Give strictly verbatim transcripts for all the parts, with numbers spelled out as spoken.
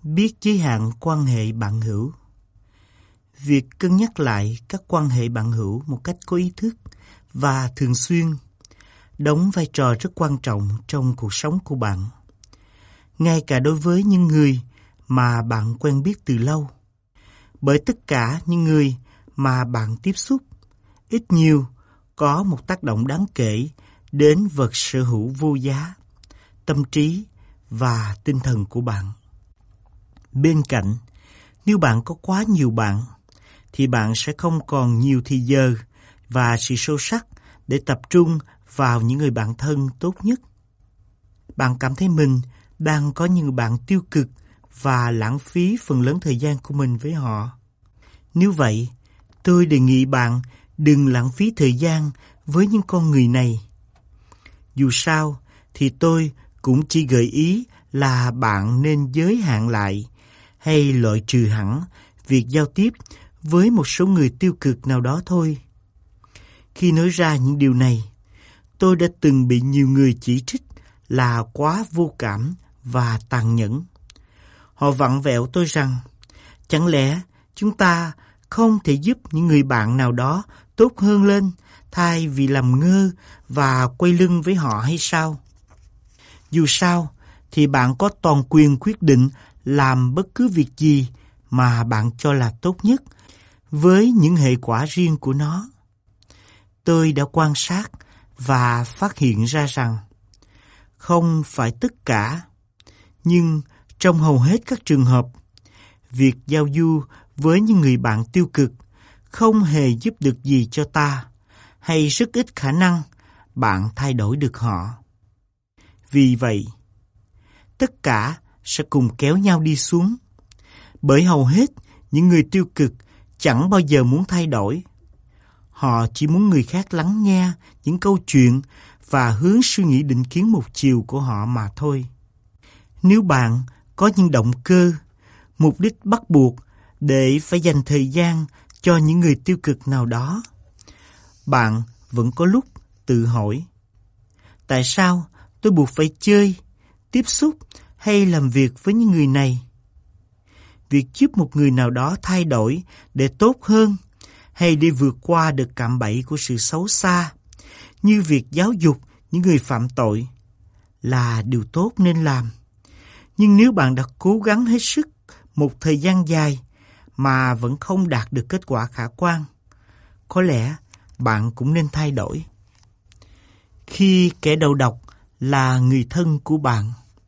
Biết giới hạn quan hệ bạn hữu. Việc cân nhắc lại các quan hệ bạn hữu một cách có ý thức và thường xuyên đóng vai trò rất quan trọng trong cuộc sống của bạn, ngay cả đối với những người mà bạn quen biết từ lâu. Bởi tất cả những người mà bạn tiếp xúc ít nhiều có một tác động đáng kể đến vật sở hữu vô giá, tâm trí và tinh thần của bạn. Bên cạnh, nếu bạn có quá nhiều bạn, thì bạn sẽ không còn nhiều thời giờ và sự sâu sắc để tập trung vào những người bạn thân tốt nhất. Bạn cảm thấy mình đang có những người bạn tiêu cực và lãng phí phần lớn thời gian của mình với họ. Nếu vậy, tôi đề nghị bạn đừng lãng phí thời gian với những con người này. Dù sao, thì tôi cũng chỉ gợi ý là bạn nên giới hạn lại hay loại trừ hẳn việc giao tiếp với một số người tiêu cực nào đó thôi. Khi nói ra những điều này, tôi đã từng bị nhiều người chỉ trích là quá vô cảm và tàn nhẫn. Họ vặn vẹo tôi rằng, chẳng lẽ chúng ta không thể giúp những người bạn nào đó tốt hơn lên thay vì làm ngơ và quay lưng với họ hay sao? Dù sao, thì bạn có toàn quyền quyết định làm bất cứ việc gì mà bạn cho là tốt nhất với những hệ quả riêng của nó. Tôi đã quan sát và phát hiện ra rằng không phải tất cả, nhưng trong hầu hết các trường hợp, việc giao du với những người bạn tiêu cực không hề giúp được gì cho ta, hay rất ít khả năng bạn thay đổi được họ. Vì vậy, tất cả sẽ cùng kéo nhau đi xuống, bởi hầu hết những người tiêu cực chẳng bao giờ muốn thay đổi. Họ chỉ muốn người khác lắng nghe những câu chuyện và hướng suy nghĩ định kiến một chiều của họ mà thôi. Nếu bạn có những động cơ, mục đích bắt buộc để phải dành thời gian cho những người tiêu cực nào đó, bạn vẫn có lúc tự hỏi, tại sao tôi buộc phải chơi, tiếp xúc hay làm việc với những người này? Việc giúp một người nào đó thay đổi để tốt hơn hay để vượt qua được cạm bẫy của sự xấu xa, như việc giáo dục những người phạm tội, là điều tốt nên làm. Nhưng nếu bạn đã cố gắng hết sức một thời gian dài mà vẫn không đạt được kết quả khả quan, có lẽ bạn cũng nên thay đổi. Khi kẻ đầu độc là người thân của bạn,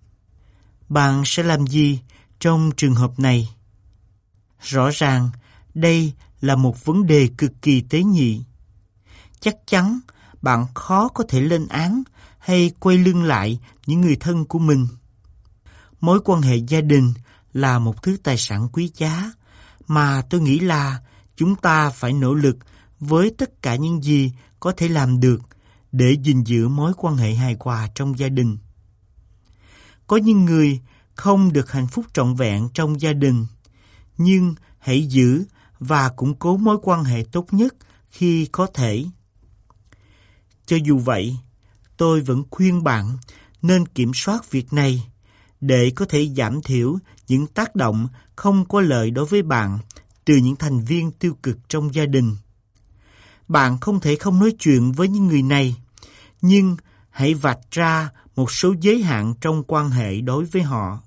bạn sẽ làm gì trong trường hợp này? Rõ ràng, đây là một vấn đề cực kỳ tế nhị. Chắc chắn bạn khó có thể lên án hay quay lưng lại những người thân của mình. Mối quan hệ gia đình là một thứ tài sản quý giá mà tôi nghĩ là chúng ta phải nỗ lực với tất cả những gì có thể làm được để gìn giữ mối quan hệ hài hòa trong gia đình. Có những người không được hạnh phúc trọn vẹn trong gia đình, nhưng hãy giữ và củng cố mối quan hệ tốt nhất khi có thể. Cho dù vậy, tôi vẫn khuyên bạn nên kiểm soát việc này để có thể giảm thiểu những tác động không có lợi đối với bạn từ những thành viên tiêu cực trong gia đình. Bạn không thể không nói chuyện với những người này, nhưng hãy vạch ra một số giới hạn trong quan hệ đối với họ.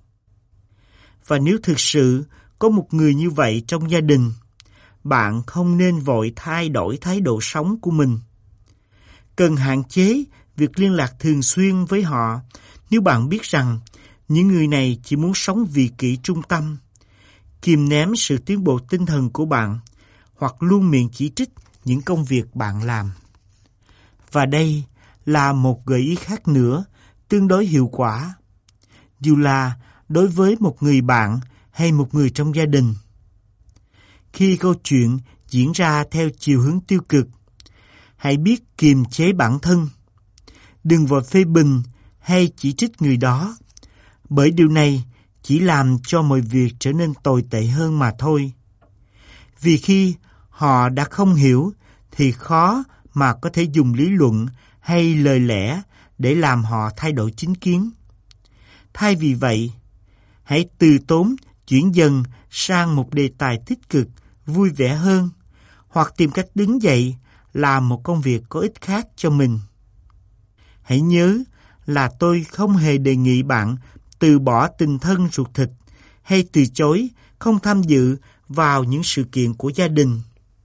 Và nếu thực sự có một người như vậy trong gia đình, bạn không nên vội thay đổi thái độ sống của mình. Cần hạn chế việc liên lạc thường xuyên với họ nếu bạn biết rằng những người này chỉ muốn sống vì kỷ trung tâm, kìm nén sự tiến bộ tinh thần của bạn, hoặc luôn miệng chỉ trích những công việc bạn làm. Và đây là một gợi ý khác nữa, tương đối hiệu quả, dù là đối với một người bạn hay một người trong gia đình. Khi câu chuyện diễn ra theo chiều hướng tiêu cực, hãy biết kiềm chế bản thân. Đừng vội phê bình hay chỉ trích người đó, bởi điều này chỉ làm cho mọi việc trở nên tồi tệ hơn mà thôi. Vì khi họ đã không hiểu thì khó mà có thể dùng lý luận hay lời lẽ để làm họ thay đổi chính kiến. Thay vì vậy, hãy từ tốn chuyển dần sang một đề tài tích cực, vui vẻ hơn, hoặc tìm cách đứng dậy làm một công việc có ích khác cho mình. Hãy nhớ là tôi không hề đề nghị bạn từ bỏ tình thân ruột thịt hay từ chối không tham dự vào những sự kiện của gia đình.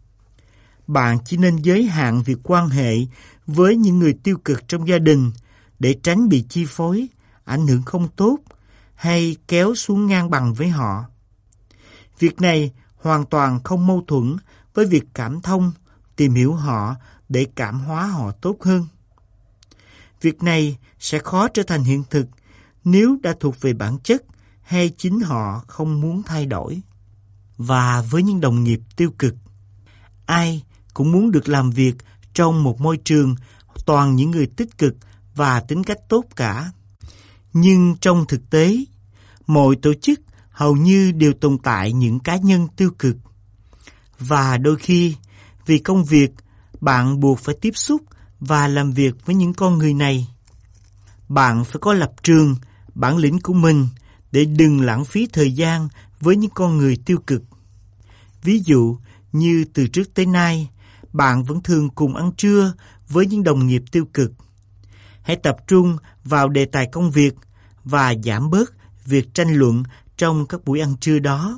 Bạn chỉ nên giới hạn việc quan hệ với những người tiêu cực trong gia đình để tránh bị chi phối, ảnh hưởng không tốt hay kéo xuống ngang bằng với họ. Việc này hoàn toàn không mâu thuẫn với việc cảm thông, tìm hiểu họ để cảm hóa họ tốt hơn. Việc này sẽ khó trở thành hiện thực nếu đã thuộc về bản chất hay chính họ không muốn thay đổi. Và với những đồng nghiệp tiêu cực, ai cũng muốn được làm việc trong một môi trường toàn những người tích cực và tính cách tốt cả. Nhưng trong thực tế, mọi tổ chức hầu như đều tồn tại những cá nhân tiêu cực. Và đôi khi, vì công việc, bạn buộc phải tiếp xúc và làm việc với những con người này. Bạn phải có lập trường, bản lĩnh của mình để đừng lãng phí thời gian với những con người tiêu cực. Ví dụ như từ trước tới nay, bạn vẫn thường cùng ăn trưa với những đồng nghiệp tiêu cực. Hãy tập trung vào đề tài công việc và giảm bớt việc tranh luận trong các buổi ăn trưa đó.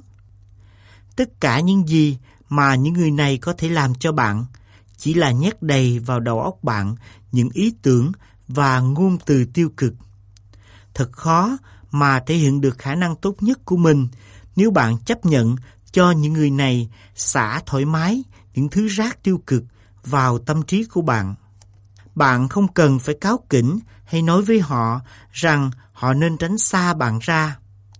Tất cả những gì mà những người này có thể làm cho bạn chỉ là nhét đầy vào đầu óc bạn những ý tưởng và ngôn từ tiêu cực. Thật khó mà thể hiện được khả năng tốt nhất của mình nếu bạn chấp nhận cho những người này xả thoải mái những thứ rác tiêu cực vào tâm trí của bạn. Bạn không cần phải cáu kỉnh hay nói với họ rằng họ nên tránh xa bạn ra.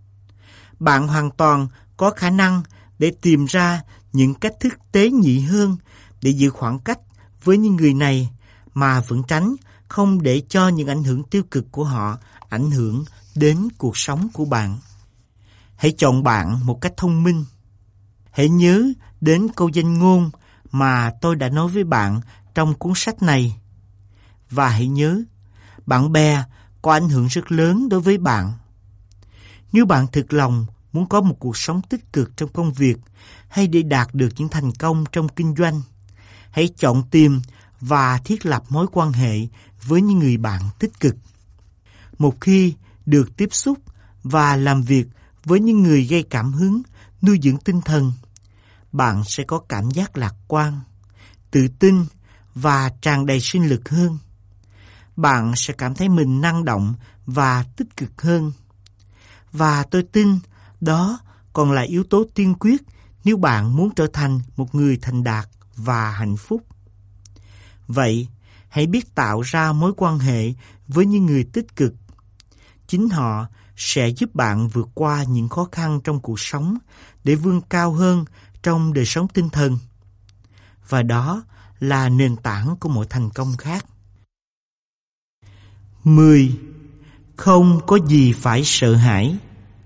Bạn hoàn toàn có khả năng để tìm ra những cách thức tế nhị hơn để giữ khoảng cách với những người này mà vẫn tránh không để cho những ảnh hưởng tiêu cực của họ ảnh hưởng đến cuộc sống của bạn. Hãy chọn bạn một cách thông minh. Hãy nhớ đến câu danh ngôn mà tôi đã nói với bạn trong cuốn sách này. Và hãy nhớ, bạn bè có ảnh hưởng rất lớn đối với bạn. Nếu bạn thực lòng muốn có một cuộc sống tích cực trong công việc hay để đạt được những thành công trong kinh doanh, hãy chọn tìm và thiết lập mối quan hệ với những người bạn tích cực. Một khi được tiếp xúc và làm việc với những người gây cảm hứng, nuôi dưỡng tinh thần, bạn sẽ có cảm giác lạc quan, tự tin và tràn đầy sinh lực hơn. Bạn sẽ cảm thấy mình năng động và tích cực hơn. Và tôi tin đó còn là yếu tố tiên quyết nếu bạn muốn trở thành một người thành đạt và hạnh phúc. Vậy, hãy biết tạo ra mối quan hệ với những người tích cực. Chính họ sẽ giúp bạn vượt qua những khó khăn trong cuộc sống để vươn cao hơn trong đời sống tinh thần. Và đó là nền tảng của mọi thành công khác. mười. Không có gì phải sợ hãi.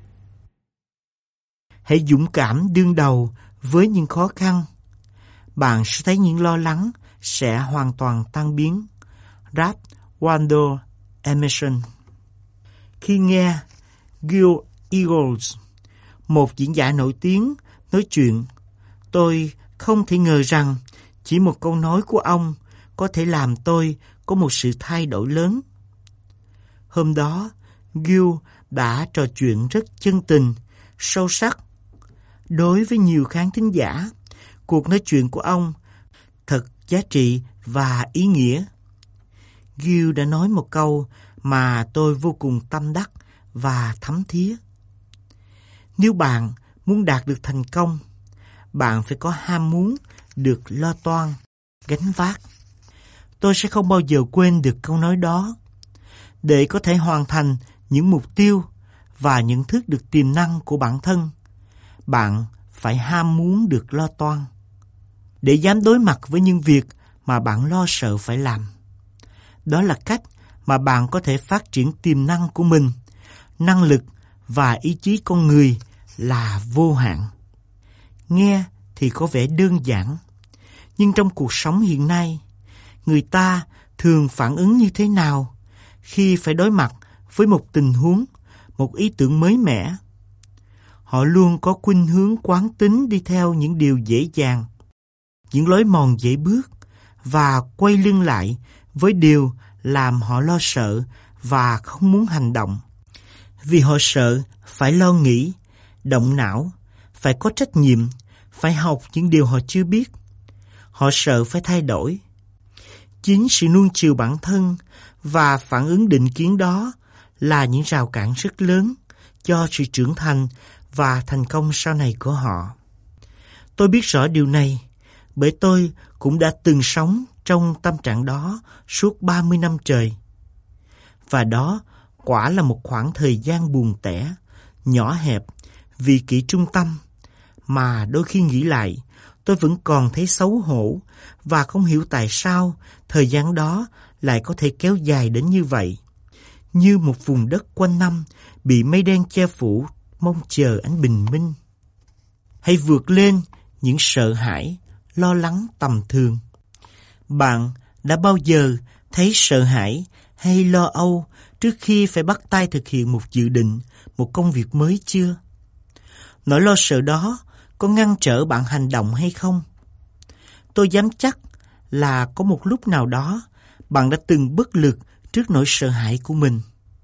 Hãy dũng cảm đương đầu với những khó khăn. Bạn sẽ thấy những lo lắng sẽ hoàn toàn tan biến. Ralph Waldo Emerson. Khi nghe Gil Eagles, một diễn giả nổi tiếng, nói chuyện, tôi không thể ngờ rằng chỉ một câu nói của ông có thể làm tôi có một sự thay đổi lớn. Hôm đó, Gil đã trò chuyện rất chân tình, sâu sắc. Đối với nhiều khán thính giả, cuộc nói chuyện của ông thật giá trị và ý nghĩa. Gil đã nói một câu mà tôi vô cùng tâm đắc và thấm thía. Nếu bạn muốn đạt được thành công, bạn phải có ham muốn được lo toan, gánh vác. Tôi sẽ không bao giờ quên được câu nói đó. Để có thể hoàn thành những mục tiêu và nhận thức được tiềm năng của bản thân, bạn phải ham muốn được lo toan. Để dám đối mặt với những việc mà bạn lo sợ phải làm. Đó là cách mà bạn có thể phát triển tiềm năng của mình. Năng lực và ý chí con người là vô hạn. Nghe thì có vẻ đơn giản, nhưng trong cuộc sống hiện nay, người ta thường phản ứng như thế nào khi phải đối mặt với một tình huống, một ý tưởng mới mẻ? Họ luôn có khuynh hướng quán tính đi theo những điều dễ dàng, những lối mòn dễ bước và quay lưng lại với điều làm họ lo sợ và không muốn hành động. Vì họ sợ phải lo nghĩ, động não, phải có trách nhiệm, phải học những điều họ chưa biết. Họ sợ phải thay đổi. Chính sự nuông chiều bản thân và phản ứng định kiến đó là những rào cản rất lớn cho sự trưởng thành và thành công sau này của họ. Tôi biết rõ điều này, bởi tôi cũng đã từng sống trong tâm trạng đó suốt ba mươi năm trời. Và đó quả là một khoảng thời gian buồn tẻ, nhỏ hẹp, vì kỷ trung tâm, mà đôi khi nghĩ lại, tôi vẫn còn thấy xấu hổ và không hiểu tại sao thời gian đó lại có thể kéo dài đến như vậy. Như một vùng đất quanh năm bị mây đen che phủ, mong chờ ánh bình minh. Hãy vượt lên những sợ hãi, lo lắng tầm thường. Bạn đã bao giờ thấy sợ hãi hay lo âu trước khi phải bắt tay thực hiện một dự định, một công việc mới chưa? Nỗi lo sợ đó có ngăn trở bạn hành động hay không? Tôi dám chắc là có một lúc nào đó bạn đã từng bất lực trước nỗi sợ hãi của mình.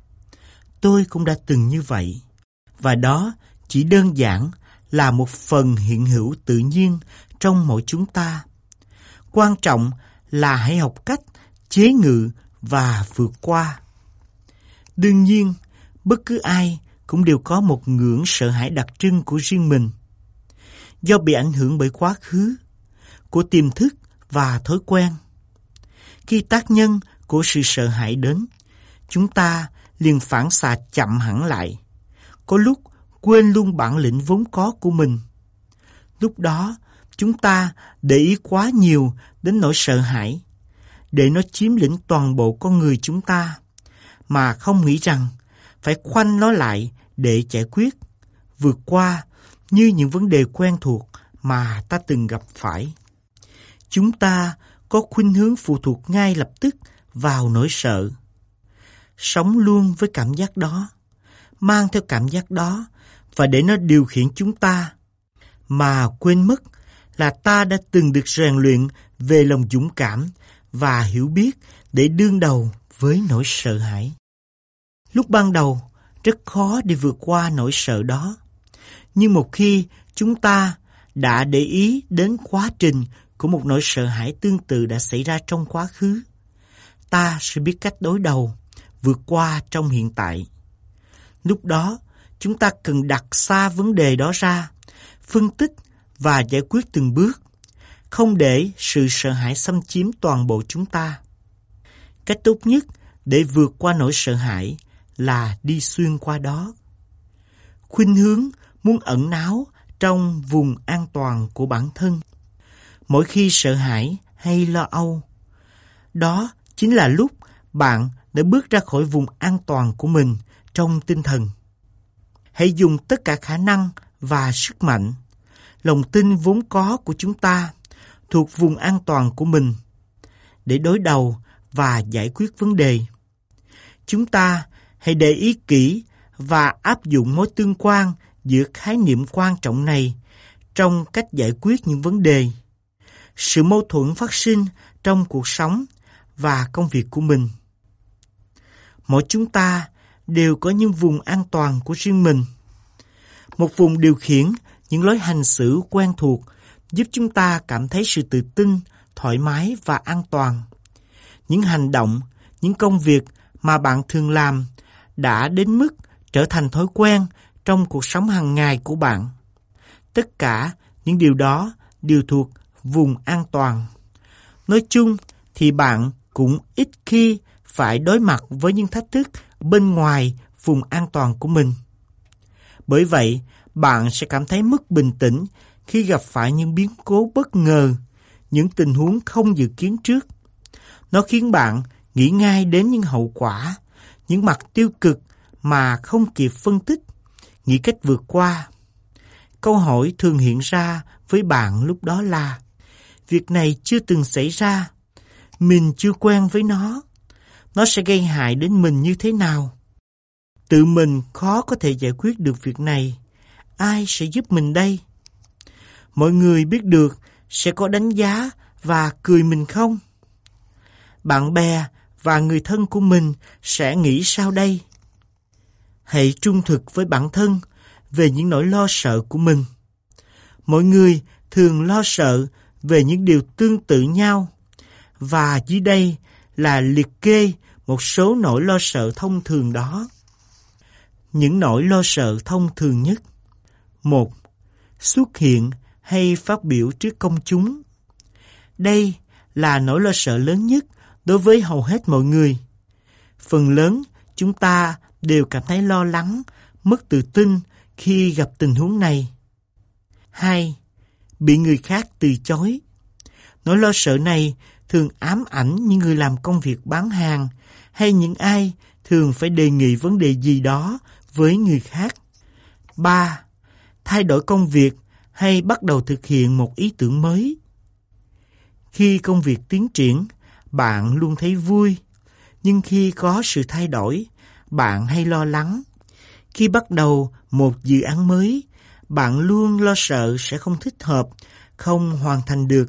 Tôi cũng đã từng như vậy. Và đó chỉ đơn giản là một phần hiện hữu tự nhiên trong mỗi chúng ta. Quan trọng là hãy học cách chế ngự và vượt qua. Đương nhiên, bất cứ ai cũng đều có một ngưỡng sợ hãi đặc trưng của riêng mình. Do bị ảnh hưởng bởi quá khứ, của tiềm thức và thói quen. Khi tác nhân của sự sợ hãi đến, chúng ta liền phản xạ chậm hẳn lại. Có lúc quên luôn bản lĩnh vốn có của mình. Lúc đó, chúng ta để ý quá nhiều đến nỗi sợ hãi, để nó chiếm lĩnh toàn bộ con người chúng ta, mà không nghĩ rằng phải khoanh nó lại để giải quyết, vượt qua như những vấn đề quen thuộc mà ta từng gặp phải. Chúng ta có khuynh hướng phụ thuộc ngay lập tức vào nỗi sợ. Sống luôn với cảm giác đó, mang theo cảm giác đó và để nó điều khiển chúng ta, mà quên mất là ta đã từng được rèn luyện về lòng dũng cảm và hiểu biết để đương đầu với nỗi sợ hãi. Lúc ban đầu, rất khó để vượt qua nỗi sợ đó. Nhưng một khi chúng ta đã để ý đến quá trình của một nỗi sợ hãi tương tự đã xảy ra trong quá khứ, ta sẽ biết cách đối đầu, vượt qua trong hiện tại. Lúc đó, chúng ta cần đặt xa vấn đề đó ra, phân tích và giải quyết từng bước, không để sự sợ hãi xâm chiếm toàn bộ chúng ta. Cách tốt nhất để vượt qua nỗi sợ hãi là đi xuyên qua đó. Khuynh hướng muốn ẩn náu trong vùng an toàn của bản thân. Mỗi khi sợ hãi hay lo âu, đó chính là lúc bạn đã bước ra khỏi vùng an toàn của mình trong tinh thần. Hãy dùng tất cả khả năng và sức mạnh, lòng tin vốn có của chúng ta thuộc vùng an toàn của mình để đối đầu và giải quyết vấn đề. Chúng ta hãy để ý kỹ và áp dụng mối tương quan giữa khái niệm quan trọng này trong cách giải quyết những vấn đề, sự mâu thuẫn phát sinh trong cuộc sống và công việc của mình. Mỗi chúng ta đều có những vùng an toàn của riêng mình. Một vùng điều khiển những lối hành xử quen thuộc giúp chúng ta cảm thấy sự tự tin, thoải mái và an toàn. Những hành động, những công việc mà bạn thường làm đã đến mức trở thành thói quen trong cuộc sống hàng ngày của bạn. Tất cả những điều đó đều thuộc vùng an toàn. Nói chung thì bạn cũng ít khi phải đối mặt với những thách thức bên ngoài vùng an toàn của mình. Bởi vậy, bạn sẽ cảm thấy mất bình tĩnh khi gặp phải những biến cố bất ngờ, những tình huống không dự kiến trước. Nó khiến bạn nghĩ ngay đến những hậu quả, những mặt tiêu cực mà không kịp phân tích, nghĩ cách vượt qua. Câu hỏi thường hiện ra với bạn lúc đó là: việc này chưa từng xảy ra, mình chưa quen với nó, nó sẽ gây hại đến mình như thế nào? Tự mình khó có thể giải quyết được việc này, ai sẽ giúp mình đây? Mọi người biết được sẽ có đánh giá và cười mình không? Bạn bè và người thân của mình sẽ nghĩ sao đây? Hãy trung thực với bản thân về những nỗi lo sợ của mình. Mọi người thường lo sợ về những điều tương tự nhau, và dưới đây là liệt kê một số nỗi lo sợ thông thường đó. Những nỗi lo sợ thông thường nhất. Một. Xuất hiện hay phát biểu trước công chúng. Đây là nỗi lo sợ lớn nhất đối với hầu hết mọi người. Phần lớn chúng ta đều cảm thấy lo lắng, mất tự tin khi gặp tình huống này. Hai. Bị người khác từ chối. Nỗi lo sợ này thường ám ảnh những người làm công việc bán hàng hay những ai thường phải đề nghị vấn đề gì đó với người khác. Ba. Thay đổi công việc hay bắt đầu thực hiện một ý tưởng mới. Khi công việc tiến triển, bạn luôn thấy vui, nhưng khi có sự thay đổi, bạn hay lo lắng. Khi bắt đầu một dự án mới, bạn luôn lo sợ sẽ không thích hợp, không hoàn thành được.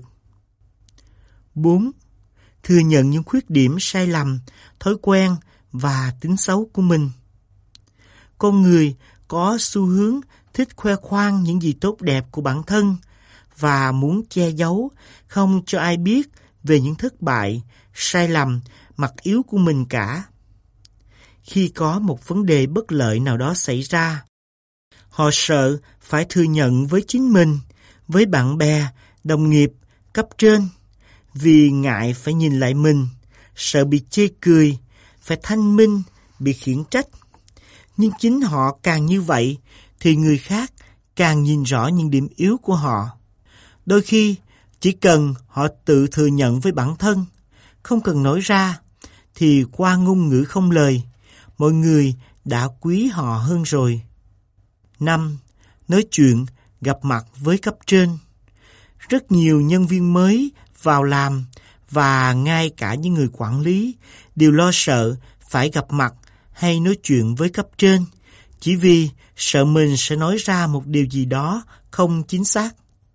Bốn. Thừa nhận những khuyết điểm sai lầm, thói quen và tính xấu của mình. Con người có xu hướng thích khoe khoang những gì tốt đẹp của bản thân và muốn che giấu, không cho ai biết về những thất bại, sai lầm, mặt yếu của mình cả. Khi có một vấn đề bất lợi nào đó xảy ra, họ sợ phải thừa nhận với chính mình, với bạn bè, đồng nghiệp, cấp trên, vì ngại phải nhìn lại mình, sợ bị chê cười, phải thanh minh, bị khiển trách. Nhưng chính họ càng như vậy, thì người khác càng nhìn rõ những điểm yếu của họ. Đôi khi, chỉ cần họ tự thừa nhận với bản thân, không cần nói ra, thì qua ngôn ngữ không lời, mọi người đã quý họ hơn rồi. Năm. Nói chuyện, gặp mặt với cấp trên. Rất nhiều nhân viên mới vào làm và ngay cả những người quản lý đều lo sợ phải gặp mặt hay nói chuyện với cấp trên, chỉ vì sợ mình sẽ nói ra một điều gì đó không chính xác.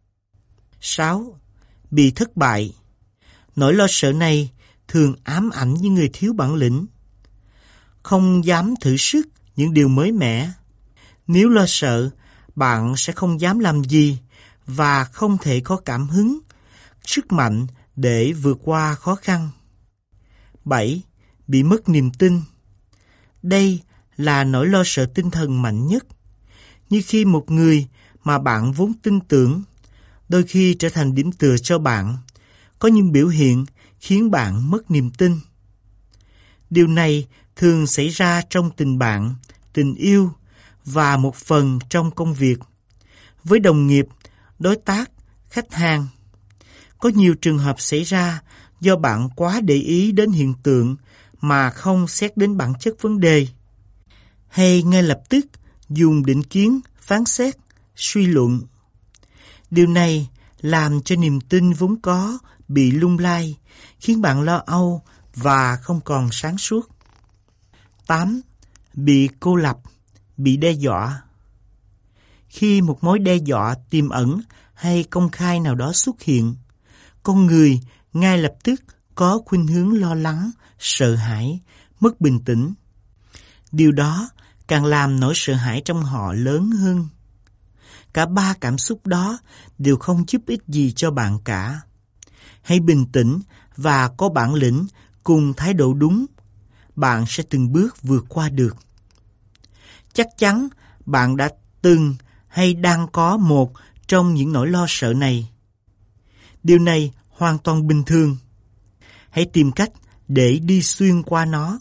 Sáu. Bị thất bại. Nỗi lo sợ này thường ám ảnh những người thiếu bản lĩnh, không dám thử sức những điều mới mẻ. Nếu lo sợ, bạn sẽ không dám làm gì và không thể có cảm hứng, sức mạnh để vượt qua khó khăn. Bảy. Bị mất niềm tin. Đây là nỗi lo sợ tinh thần mạnh nhất. Như khi một người mà bạn vốn tin tưởng, đôi khi trở thành điểm tựa cho bạn, có những biểu hiện khiến bạn mất niềm tin. Điều này thường xảy ra trong tình bạn, tình yêu và một phần trong công việc, với đồng nghiệp, đối tác, khách hàng. Có nhiều trường hợp xảy ra do bạn quá để ý đến hiện tượng mà không xét đến bản chất vấn đề, hay ngay lập tức dùng định kiến, phán xét, suy luận. Điều này làm cho niềm tin vốn có bị lung lay, khiến bạn lo âu và không còn sáng suốt. Tám. Bị cô lập, bị đe dọa. Khi một mối đe dọa tiềm ẩn hay công khai nào đó xuất hiện, con người ngay lập tức có khuynh hướng lo lắng, sợ hãi, mất bình tĩnh. Điều đó càng làm nỗi sợ hãi trong họ lớn hơn. Cả ba cảm xúc đó đều không giúp ích gì cho bạn cả. Hãy bình tĩnh và có bản lĩnh cùng thái độ đúng, bạn sẽ từng bước vượt qua được. Chắc chắn bạn đã từng hay đang có một trong những nỗi lo sợ này. Điều này hoàn toàn bình thường. Hãy tìm cách để đi xuyên qua nó.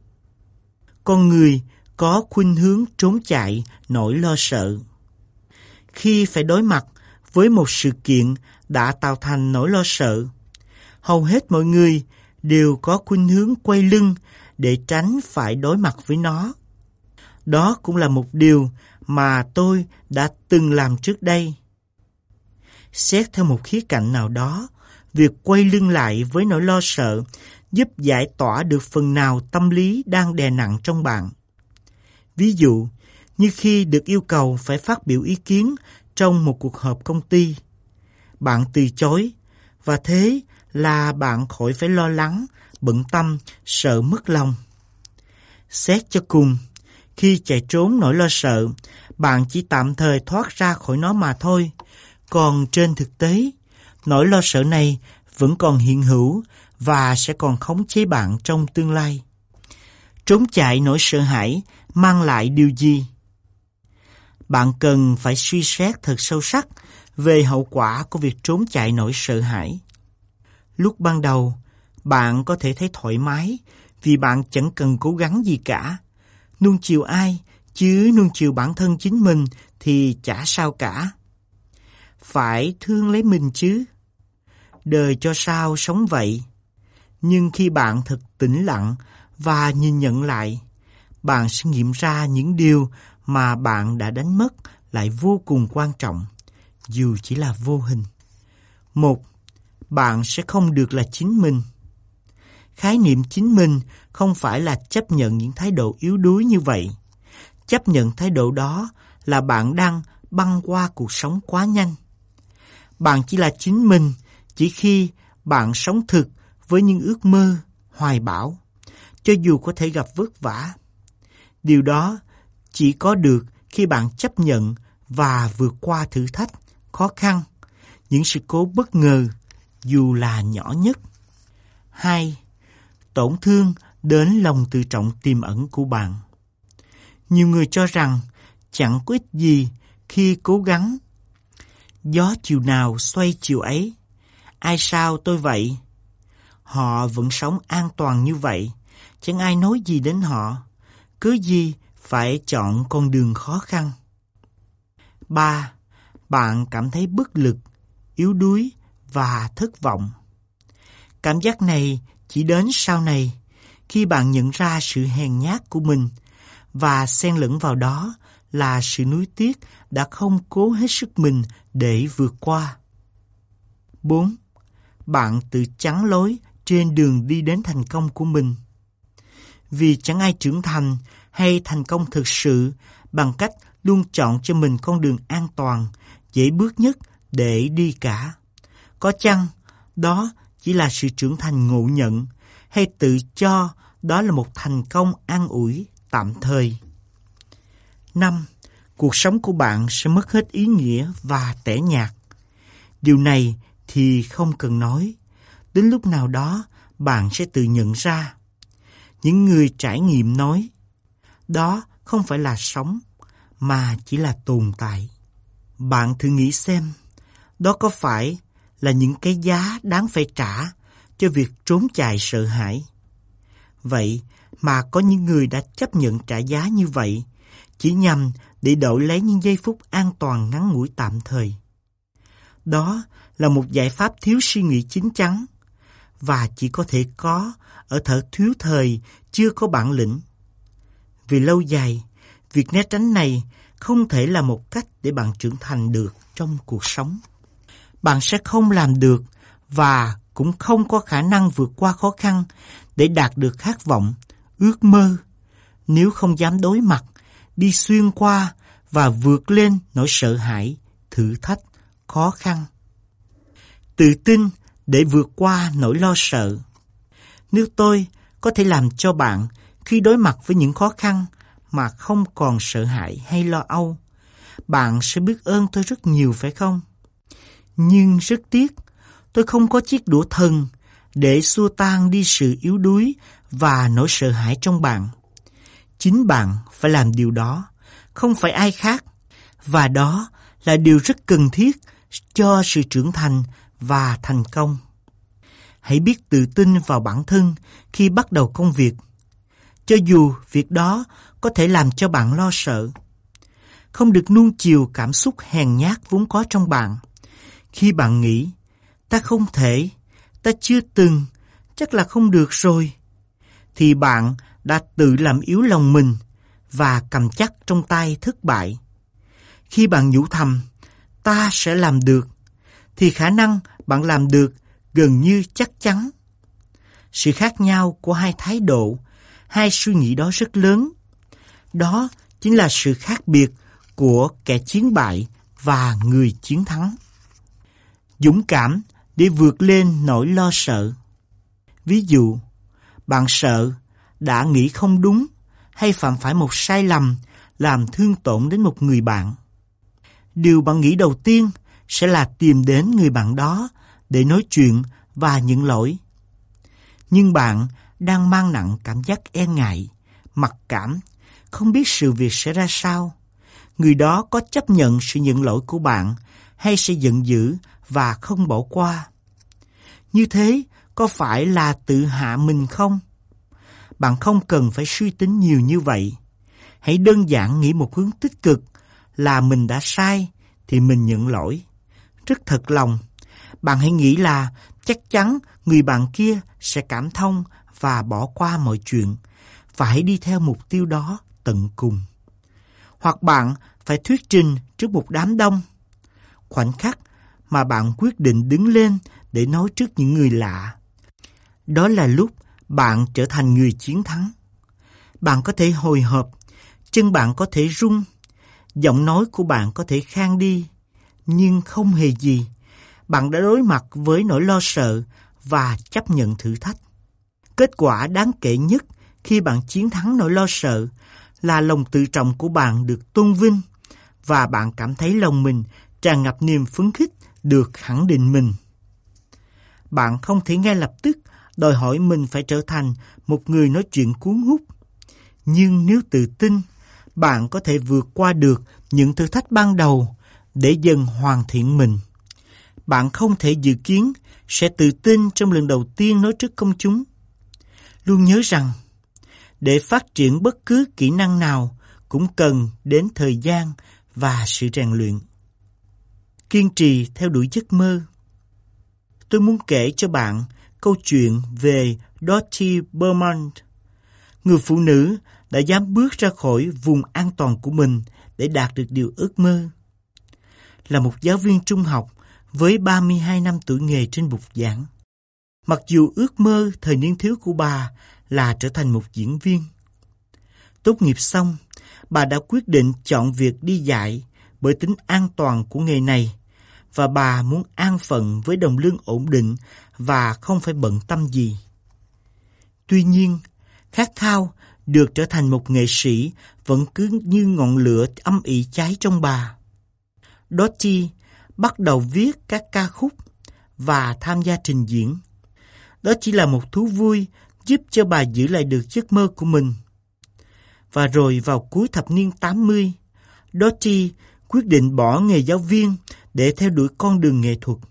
Con người có khuynh hướng trốn chạy nỗi lo sợ. Khi phải đối mặt với một sự kiện đã tạo thành nỗi lo sợ, hầu hết mọi người đều có khuynh hướng quay lưng để tránh phải đối mặt với nó. Đó cũng là một điều mà tôi đã từng làm trước đây. Xét theo một khía cạnh nào đó, việc quay lưng lại với nỗi lo sợ giúp giải tỏa được phần nào tâm lý đang đè nặng trong bạn. Ví dụ, Như khi được yêu cầu phải phát biểu ý kiến trong một cuộc họp công ty, bạn từ chối, và thế là bạn khỏi phải lo lắng, bận tâm, sợ mất lòng. Xét cho cùng, khi chạy trốn nỗi lo sợ, bạn chỉ tạm thời thoát ra khỏi nó mà thôi. Còn trên thực tế, nỗi lo sợ này vẫn còn hiện hữu và sẽ còn khống chế bạn trong tương lai. Trốn chạy nỗi sợ hãi mang lại điều gì? Bạn cần phải suy xét thật sâu sắc về hậu quả của việc trốn chạy nỗi sợ hãi. Lúc ban đầu, bạn có thể thấy thoải mái vì bạn chẳng cần cố gắng gì cả. Nuông chiều ai, chứ nuông chiều bản thân chính mình thì chả sao cả. Phải thương lấy mình chứ. Đời cho sao sống vậy. Nhưng khi bạn thật tĩnh lặng và nhìn nhận lại, bạn sẽ nghiệm ra những điều mà bạn đã đánh mất lại vô cùng quan trọng, dù chỉ là vô hình. Một, bạn sẽ không được là chính mình. Khái niệm chính mình không phải là chấp nhận những thái độ yếu đuối như vậy. Chấp nhận thái độ đó là bạn đang băng qua cuộc sống quá nhanh. Bạn chỉ là chính mình chỉ khi bạn sống thực với những ước mơ, hoài bão, cho dù có thể gặp vất vả. Điều đó chỉ có được khi bạn chấp nhận và vượt qua thử thách, khó khăn, những sự cố bất ngờ, dù là nhỏ nhất. Hai, tổn thương đến lòng tự trọng tiềm ẩn của bạn. Nhiều người cho rằng chẳng có ích gì khi cố gắng. Gió chiều nào xoay chiều ấy. Ai sao tôi vậy? Họ vẫn sống an toàn như vậy, chẳng ai nói gì đến họ. Cứ gì phải chọn con đường khó khăn. Ba, bạn cảm thấy bất lực, yếu đuối và thất vọng. Cảm giác này chỉ đến sau này, khi bạn nhận ra sự hèn nhát của mình, và xen lẫn vào đó là sự nuối tiếc đã không cố hết sức mình để vượt qua. Bốn, bạn tự chắn lối trên đường đi đến thành công của mình. Vì chẳng ai trưởng thành hay thành công thực sự bằng cách luôn chọn cho mình con đường an toàn, dễ bước nhất để đi cả. Có chăng đó chỉ là sự trưởng thành ngộ nhận, hay tự cho đó là một thành công an ủi tạm thời. Năm, cuộc sống của bạn sẽ mất hết ý nghĩa và tẻ nhạt. Điều này thì không cần nói. Đến lúc nào đó, bạn sẽ tự nhận ra. Những người trải nghiệm nói, đó không phải là sống, mà chỉ là tồn tại. Bạn thử nghĩ xem, đó có phải là những cái giá đáng phải trả cho việc trốn chạy sợ hãi? Vậy mà có những người đã chấp nhận trả giá như vậy, chỉ nhằm để đổi lấy những giây phút an toàn ngắn ngủi tạm thời. Đó là một giải pháp thiếu suy nghĩ chín chắn, và chỉ có thể có ở thở thiếu thời chưa có bản lĩnh. Vì lâu dài, việc né tránh này không thể là một cách để bạn trưởng thành được trong cuộc sống. Bạn sẽ không làm được và cũng không có khả năng vượt qua khó khăn để đạt được khát vọng, ước mơ, nếu không dám đối mặt, đi xuyên qua và vượt lên nỗi sợ hãi, thử thách, khó khăn. Tự tin để vượt qua nỗi lo sợ. Nếu tôi có thể làm cho bạn khi đối mặt với những khó khăn mà không còn sợ hãi hay lo âu, bạn sẽ biết ơn tôi rất nhiều phải không? Nhưng rất tiếc, tôi không có chiếc đũa thần để xua tan đi sự yếu đuối và nỗi sợ hãi trong bạn. Chính bạn phải làm điều đó, không phải ai khác. Và đó là điều rất cần thiết cho sự trưởng thành và thành công. Hãy biết tự tin vào bản thân khi bắt đầu công việc, cho dù việc đó có thể làm cho bạn lo sợ. Không được nuông chiều cảm xúc hèn nhát vốn có trong bạn. Khi bạn nghĩ, ta không thể, ta chưa từng, chắc là không được rồi, thì bạn đã tự làm yếu lòng mình và cầm chắc trong tay thất bại. Khi bạn nhủ thầm, ta sẽ làm được, thì khả năng bạn làm được gần như chắc chắn. Sự khác nhau của hai thái độ, hai suy nghĩ đó rất lớn. Đó chính là sự khác biệt của kẻ chiến bại và người chiến thắng. Dũng cảm để vượt lên nỗi lo sợ. Ví dụ, bạn sợ đã nghĩ không đúng hay phạm phải một sai lầm làm thương tổn đến một người bạn. Điều bạn nghĩ đầu tiên sẽ là tìm đến người bạn đó để nói chuyện và nhận lỗi. Nhưng bạn đang mang nặng cảm giác e ngại, mặc cảm, không biết sự việc sẽ ra sao. Người đó có chấp nhận sự nhận lỗi của bạn hay sẽ giận dữ và không bỏ qua. Như thế có phải là tự hạ mình không? Bạn không cần phải suy tính nhiều như vậy. Hãy đơn giản nghĩ một hướng tích cực là mình đã sai thì mình nhận lỗi. Rất thật lòng, bạn hãy nghĩ là chắc chắn người bạn kia sẽ cảm thông và bỏ qua mọi chuyện, và hãy đi theo mục tiêu đó tận cùng. Hoặc bạn phải thuyết trình trước một đám đông. Khoảnh khắc mà bạn quyết định đứng lên để nói trước những người lạ, đó là lúc bạn trở thành người chiến thắng. Bạn có thể hồi hộp, chân bạn có thể run, giọng nói của bạn có thể khan đi, nhưng không hề gì. Bạn đã đối mặt với nỗi lo sợ và chấp nhận thử thách. Kết quả đáng kể nhất khi bạn chiến thắng nỗi lo sợ là lòng tự trọng của bạn được tôn vinh và bạn cảm thấy lòng mình tràn ngập niềm phấn khích được khẳng định mình. Bạn không thể ngay lập tức đòi hỏi mình phải trở thành một người nói chuyện cuốn hút. Nhưng nếu tự tin, bạn có thể vượt qua được những thử thách ban đầu để dần hoàn thiện mình. Bạn không thể dự kiến sẽ tự tin trong lần đầu tiên nói trước công chúng. Luôn nhớ rằng, để phát triển bất cứ kỹ năng nào cũng cần đến thời gian và sự rèn luyện. Kiên trì theo đuổi giấc mơ. Tôi muốn kể cho bạn câu chuyện về Dorothy Beaumont, người phụ nữ đã dám bước ra khỏi vùng an toàn của mình để đạt được điều ước mơ. Là một giáo viên trung học với ba mươi hai năm tuổi nghề trên bục giảng, mặc dù ước mơ thời niên thiếu của bà là trở thành một diễn viên. Tốt nghiệp xong, bà đã quyết định chọn việc đi dạy bởi tính an toàn của nghề này, và bà muốn an phận với đồng lương ổn định và không phải bận tâm gì. Tuy nhiên, khát khao được trở thành một nghệ sĩ vẫn cứ như ngọn lửa âm ỉ cháy trong bà. Dorothy bắt đầu viết các ca khúc và tham gia trình diễn. Đó chỉ là một thú vui giúp cho bà giữ lại được giấc mơ của mình. Và rồi vào cuối thập niên tám mươi, Dorothy quyết định bỏ nghề giáo viên để theo đuổi con đường nghệ thuật.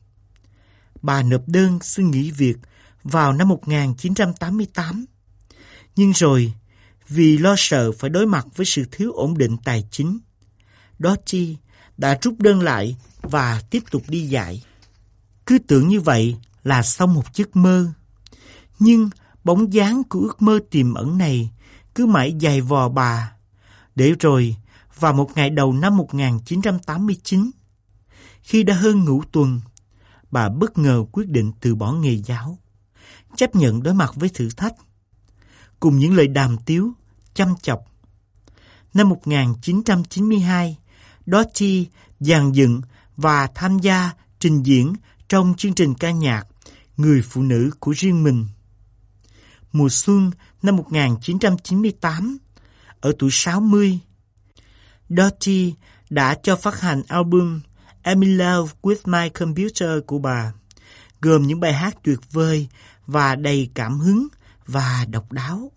Bà nộp đơn xin nghỉ việc vào năm một nghìn chín trăm tám mươi tám. Nhưng rồi, vì lo sợ phải đối mặt với sự thiếu ổn định tài chính, Dorothy đã rút đơn lại và tiếp tục đi dạy. Cứ tưởng như vậy là xong một giấc mơ. Nhưng bóng dáng của ước mơ tiềm ẩn này cứ mãi giày vò bà. Để rồi, vào một ngày đầu năm một nghìn chín trăm tám mươi chín, khi đã hơn ngũ tuần, bà bất ngờ quyết định từ bỏ nghề giáo, chấp nhận đối mặt với thử thách. Cùng những lời đàm tiếu, chăm chọc. Năm một nghìn chín trăm chín mươi hai, Dorothy dàn dựng và tham gia trình diễn trong chương trình ca nhạc Người phụ nữ của riêng mình. Mùa xuân năm một nghìn chín trăm chín mươi tám, ở tuổi sáu mươi, Dorothy đã cho phát hành album I'm in Love with My Computer của bà, gồm những bài hát tuyệt vời và đầy cảm hứng và độc đáo.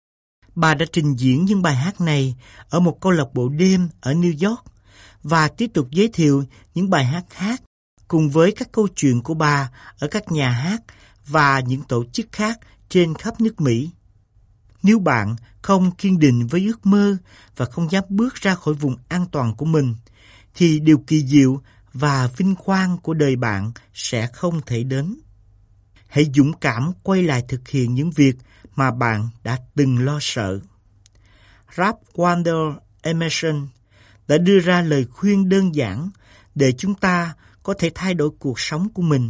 Bà đã trình diễn những bài hát này ở một câu lạc bộ đêm ở New York và tiếp tục giới thiệu những bài hát khác cùng với các câu chuyện của bà ở các nhà hát và những tổ chức khác trên khắp nước Mỹ. Nếu bạn không kiên định với ước mơ và không dám bước ra khỏi vùng an toàn của mình, thì điều kỳ diệu và vinh quang của đời bạn sẽ không thể đến. Hãy dũng cảm quay lại thực hiện những việc mà bạn đã từng lo sợ. Ralph Waldo Emerson đã đưa ra lời khuyên đơn giản để chúng ta có thể thay đổi cuộc sống của mình.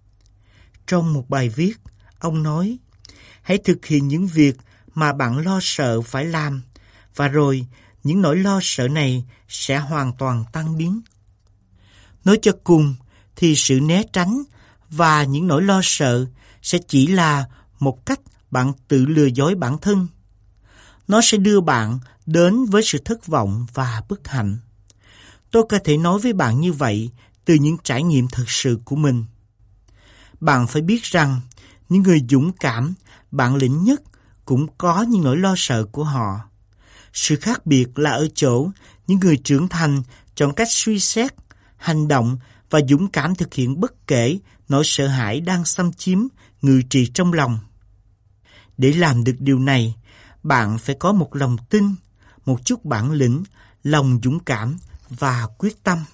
Trong một bài viết, ông nói, hãy thực hiện những việc mà bạn lo sợ phải làm, và rồi những nỗi lo sợ này sẽ hoàn toàn tan biến. Nói cho cùng thì sự né tránh và những nỗi lo sợ sẽ chỉ là một cách bạn tự lừa dối bản thân. Nó sẽ đưa bạn đến với sự thất vọng và bất hạnh. Tôi có thể nói với bạn như vậy từ những trải nghiệm thực sự của mình. Bạn phải biết rằng những người dũng cảm, bản lĩnh nhất cũng có những nỗi lo sợ của họ. Sự khác biệt là ở chỗ những người trưởng thành chọn cách suy xét, hành động và dũng cảm thực hiện bất kể nỗi sợ hãi đang xâm chiếm, ngự trị trong lòng. Để làm được điều này, bạn phải có một lòng tin, một chút bản lĩnh, lòng dũng cảm và quyết tâm.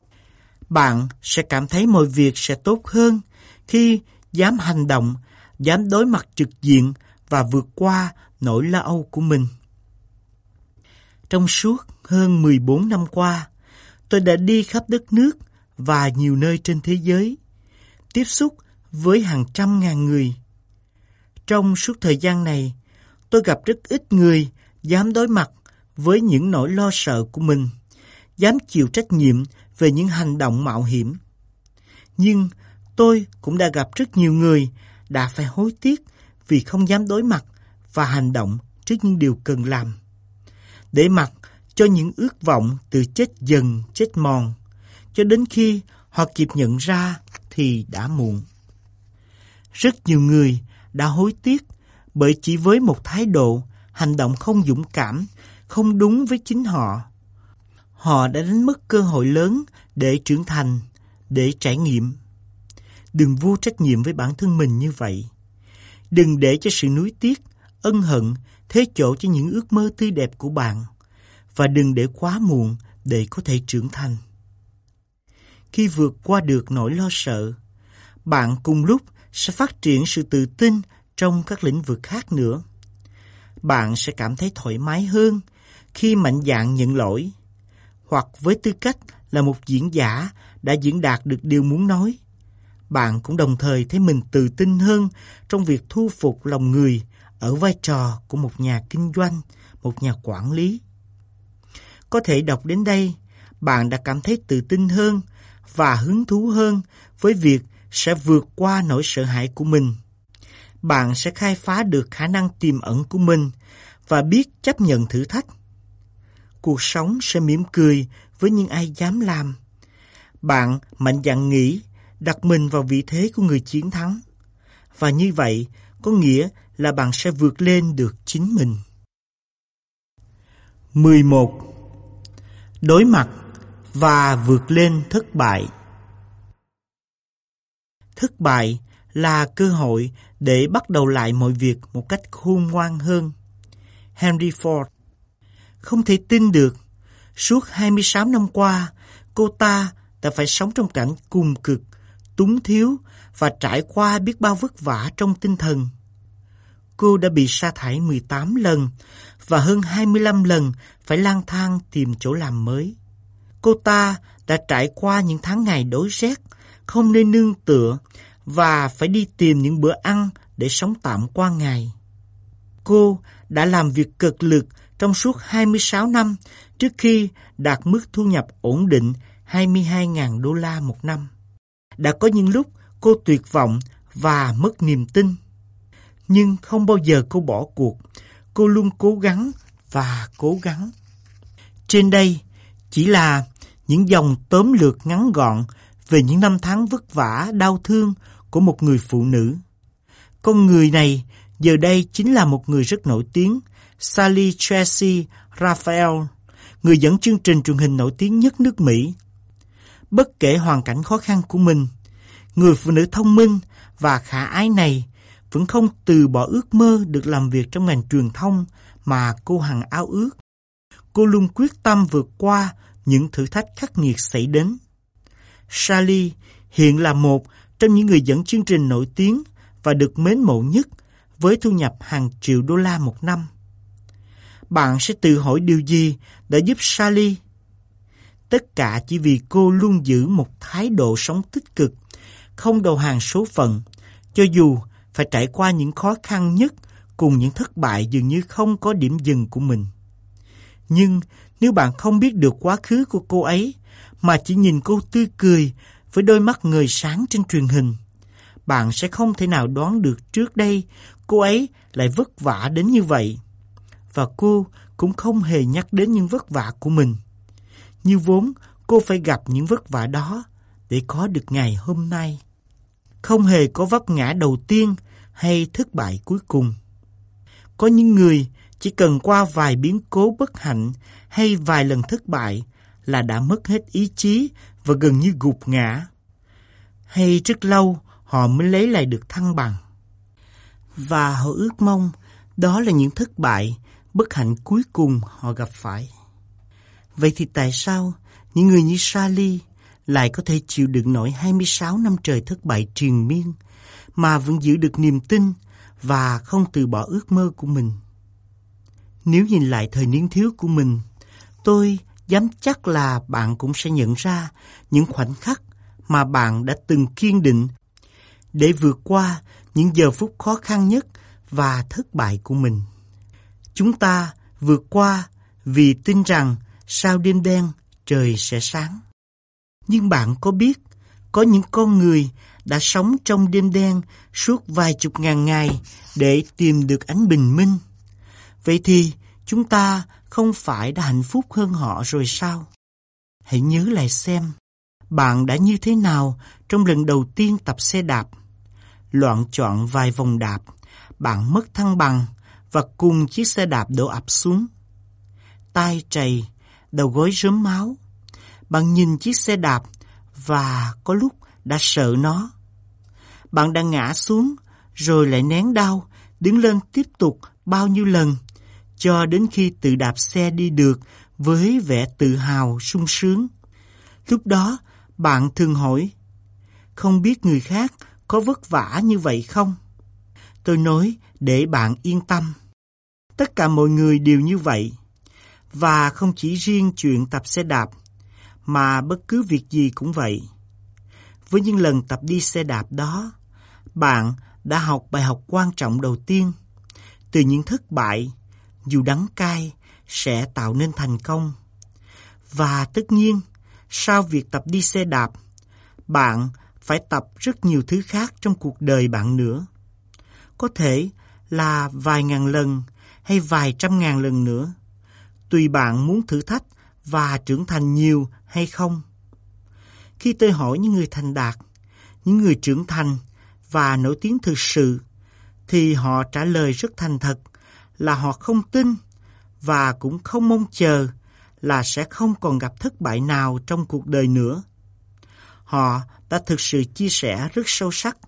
Bạn sẽ cảm thấy mọi việc sẽ tốt hơn khi dám hành động, dám đối mặt trực diện và vượt qua nỗi lo âu của mình. Trong suốt hơn mười bốn năm qua, tôi đã đi khắp đất nước và nhiều nơi trên thế giới, tiếp xúc với hàng trăm ngàn người. Trong suốt thời gian này, tôi gặp rất ít người dám đối mặt với những nỗi lo sợ của mình, dám chịu trách nhiệm về những hành động mạo hiểm. Nhưng tôi cũng đã gặp rất nhiều người đã phải hối tiếc vì không dám đối mặt và hành động trước những điều cần làm, để mặc cho những ước vọng từ chết dần chết mòn, cho đến khi họ kịp nhận ra thì đã muộn. Rất nhiều người đã hối tiếc bởi chỉ với một thái độ, hành động không dũng cảm, không đúng với chính họ. Họ đã đánh mất cơ hội lớn để trưởng thành, để trải nghiệm. Đừng vô trách nhiệm với bản thân mình như vậy. Đừng để cho sự nuối tiếc, ân hận thế chỗ cho những ước mơ tươi đẹp của bạn. Và đừng để quá muộn để có thể trưởng thành. Khi vượt qua được nỗi lo sợ, bạn cùng lúc sẽ phát triển sự tự tin trong các lĩnh vực khác nữa. Bạn sẽ cảm thấy thoải mái hơn khi mạnh dạn nhận lỗi, hoặc với tư cách là một diễn giả đã diễn đạt được điều muốn nói. Bạn cũng đồng thời thấy mình tự tin hơn trong việc thu phục lòng người ở vai trò của một nhà kinh doanh, một nhà quản lý. Có thể đọc đến đây, bạn đã cảm thấy tự tin hơn và hứng thú hơn với việc sẽ vượt qua nỗi sợ hãi của mình. Bạn sẽ khai phá được khả năng tiềm ẩn của mình và biết chấp nhận thử thách. Cuộc sống sẽ mỉm cười với những ai dám làm. Bạn mạnh dạn nghĩ, đặt mình vào vị thế của người chiến thắng. Và như vậy có nghĩa là bạn sẽ vượt lên được chính mình. mười một. Đối mặt và vượt lên thất bại. Thất bại là cơ hội để bắt đầu lại mọi việc một cách khôn ngoan hơn. Henry Ford. Không thể tin được, suốt hai mươi sáu năm qua, cô ta đã phải sống trong cảnh cùng cực, túng thiếu và trải qua biết bao vất vả trong tinh thần. Cô đã bị sa thải mười tám lần và hơn hai mươi lăm lần phải lang thang tìm chỗ làm mới. Cô ta đã trải qua những tháng ngày đói rét, không nơi nương tựa và phải đi tìm những bữa ăn để sống tạm qua ngày. Cô đã làm việc cực lực trong suốt hai mươi sáu năm trước khi đạt mức thu nhập ổn định hai mươi hai nghìn đô la một năm. Đã có những lúc cô tuyệt vọng và mất niềm tin. Nhưng không bao giờ cô bỏ cuộc. Cô luôn cố gắng và cố gắng. Trên đây chỉ là những dòng tóm lược ngắn gọn về những năm tháng vất vả, đau thương của một người phụ nữ. Con người này giờ đây chính là một người rất nổi tiếng, Sally Tracy Raphael, người dẫn chương trình truyền hình nổi tiếng nhất nước Mỹ. Bất kể hoàn cảnh khó khăn của mình, người phụ nữ thông minh và khả ái này vẫn không từ bỏ ước mơ được làm việc trong ngành truyền thông mà cô hằng ao ước. Cô luôn quyết tâm vượt qua những thử thách khắc nghiệt xảy đến. Sally hiện là một trong những người dẫn chương trình nổi tiếng và được mến mộ nhất với thu nhập hàng triệu đô la một năm. Bạn sẽ tự hỏi điều gì đã giúp Sally? Tất cả chỉ vì cô luôn giữ một thái độ sống tích cực, không đầu hàng số phận, cho dù phải trải qua những khó khăn nhất cùng những thất bại dường như không có điểm dừng của mình. Nhưng nếu bạn không biết được quá khứ của cô ấy, mà chỉ nhìn cô tươi cười với đôi mắt ngời sáng trên truyền hình, bạn sẽ không thể nào đoán được trước đây cô ấy lại vất vả đến như vậy. Và cô cũng không hề nhắc đến những vất vả của mình, như vốn cô phải gặp những vất vả đó để có được ngày hôm nay. Không hề có vấp ngã đầu tiên hay thất bại cuối cùng. Có những người chỉ cần qua vài biến cố bất hạnh hay vài lần thất bại là đã mất hết ý chí và gần như gục ngã. Hay rất lâu họ mới lấy lại được thăng bằng. Và họ ước mong đó là những thất bại, bất hạnh cuối cùng họ gặp phải. Vậy thì tại sao những người như Sally lại có thể chịu đựng nổi hai mươi sáu năm trời thất bại triền miên mà vẫn giữ được niềm tin và không từ bỏ ước mơ của mình? Nếu nhìn lại thời niên thiếu của mình, tôi dám chắc là bạn cũng sẽ nhận ra những khoảnh khắc mà bạn đã từng kiên định để vượt qua những giờ phút khó khăn nhất và thất bại của mình. Chúng ta vượt qua vì tin rằng sau đêm đen trời sẽ sáng. Nhưng bạn có biết có những con người đã sống trong đêm đen suốt vài chục ngàn ngày để tìm được ánh bình minh? Vậy thì chúng ta không phải đã hạnh phúc hơn họ rồi sao? Hãy nhớ lại xem, bạn đã như thế nào trong lần đầu tiên tập xe đạp. Loạng choạng vài vòng đạp, bạn mất thăng bằng và cùng chiếc xe đạp đổ ập xuống. Tai trầy, đầu gối rớm máu. Bạn nhìn chiếc xe đạp và có lúc đã sợ nó. Bạn đã ngã xuống rồi lại nén đau, đứng lên tiếp tục bao nhiêu lần, cho đến khi tự đạp xe đi được với vẻ tự hào sung sướng. Lúc đó bạn thường hỏi, không biết người khác có vất vả như vậy không? Tôi nói để bạn yên tâm. Tất cả mọi người đều như vậy. Và không chỉ riêng chuyện tập xe đạp, mà bất cứ việc gì cũng vậy. Với những lần tập đi xe đạp đó, bạn đã học bài học quan trọng đầu tiên. Từ những thất bại, dù đắng cay, sẽ tạo nên thành công. Và tất nhiên, sau việc tập đi xe đạp, bạn phải tập rất nhiều thứ khác trong cuộc đời bạn nữa. Có thể là vài ngàn lần hay vài trăm ngàn lần nữa, tùy bạn muốn thử thách và trưởng thành nhiều hay không. Khi tôi hỏi những người thành đạt, những người trưởng thành và nổi tiếng thực sự, thì họ trả lời rất thành thật là họ không tin và cũng không mong chờ là sẽ không còn gặp thất bại nào trong cuộc đời nữa. Họ đã thực sự chia sẻ rất sâu sắc.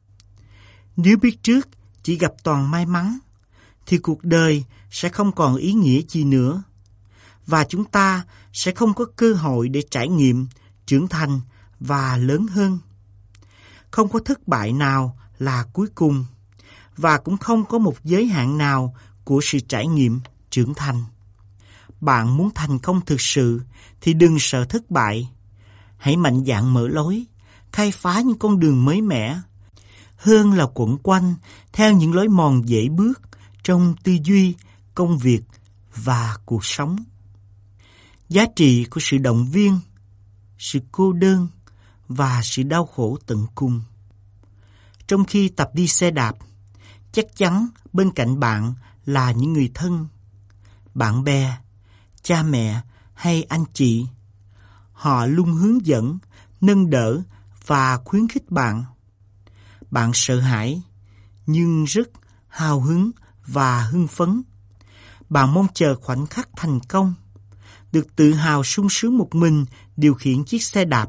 Nếu biết trước chỉ gặp toàn may mắn, thì cuộc đời sẽ không còn ý nghĩa gì nữa. Và chúng ta sẽ không có cơ hội để trải nghiệm, trưởng thành và lớn hơn. Không có thất bại nào là cuối cùng, và cũng không có một giới hạn nào của sự trải nghiệm, trưởng thành. Bạn muốn thành công thực sự thì đừng sợ thất bại. Hãy mạnh dạn mở lối, khai phá những con đường mới mẻ, hơn là quẩn quanh theo những lối mòn dễ bước trong tư duy, công việc và cuộc sống. Giá trị của sự động viên, sự cô đơn và sự đau khổ tận cùng. Trong khi tập đi xe đạp, chắc chắn bên cạnh bạn là những người thân, bạn bè, cha mẹ hay anh chị. Họ luôn hướng dẫn, nâng đỡ và khuyến khích bạn. Bạn sợ hãi, nhưng rất hào hứng và hưng phấn. Bạn mong chờ khoảnh khắc thành công, được tự hào sung sướng một mình điều khiển chiếc xe đạp.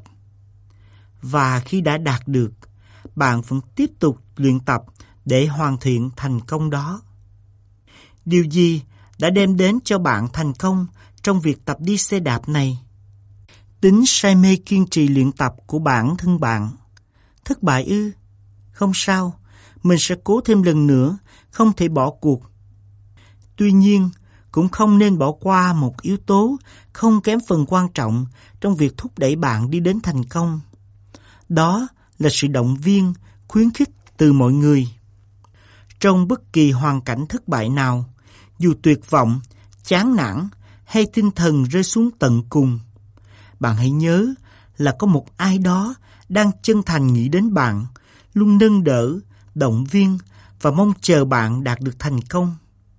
Và khi đã đạt được, bạn vẫn tiếp tục luyện tập để hoàn thiện thành công đó. Điều gì đã đem đến cho bạn thành công trong việc tập đi xe đạp này? Tính say mê kiên trì luyện tập của bản thân bạn. Thất bại ư? Không sao, mình sẽ cố thêm lần nữa, không thể bỏ cuộc. Tuy nhiên, cũng không nên bỏ qua một yếu tố không kém phần quan trọng trong việc thúc đẩy bạn đi đến thành công. Đó là sự động viên, khuyến khích từ mọi người. Trong bất kỳ hoàn cảnh thất bại nào, dù tuyệt vọng, chán nản hay tinh thần rơi xuống tận cùng, bạn hãy nhớ là có một ai đó đang chân thành nghĩ đến bạn, luôn nâng đỡ, động viên và mong chờ bạn đạt được thành công.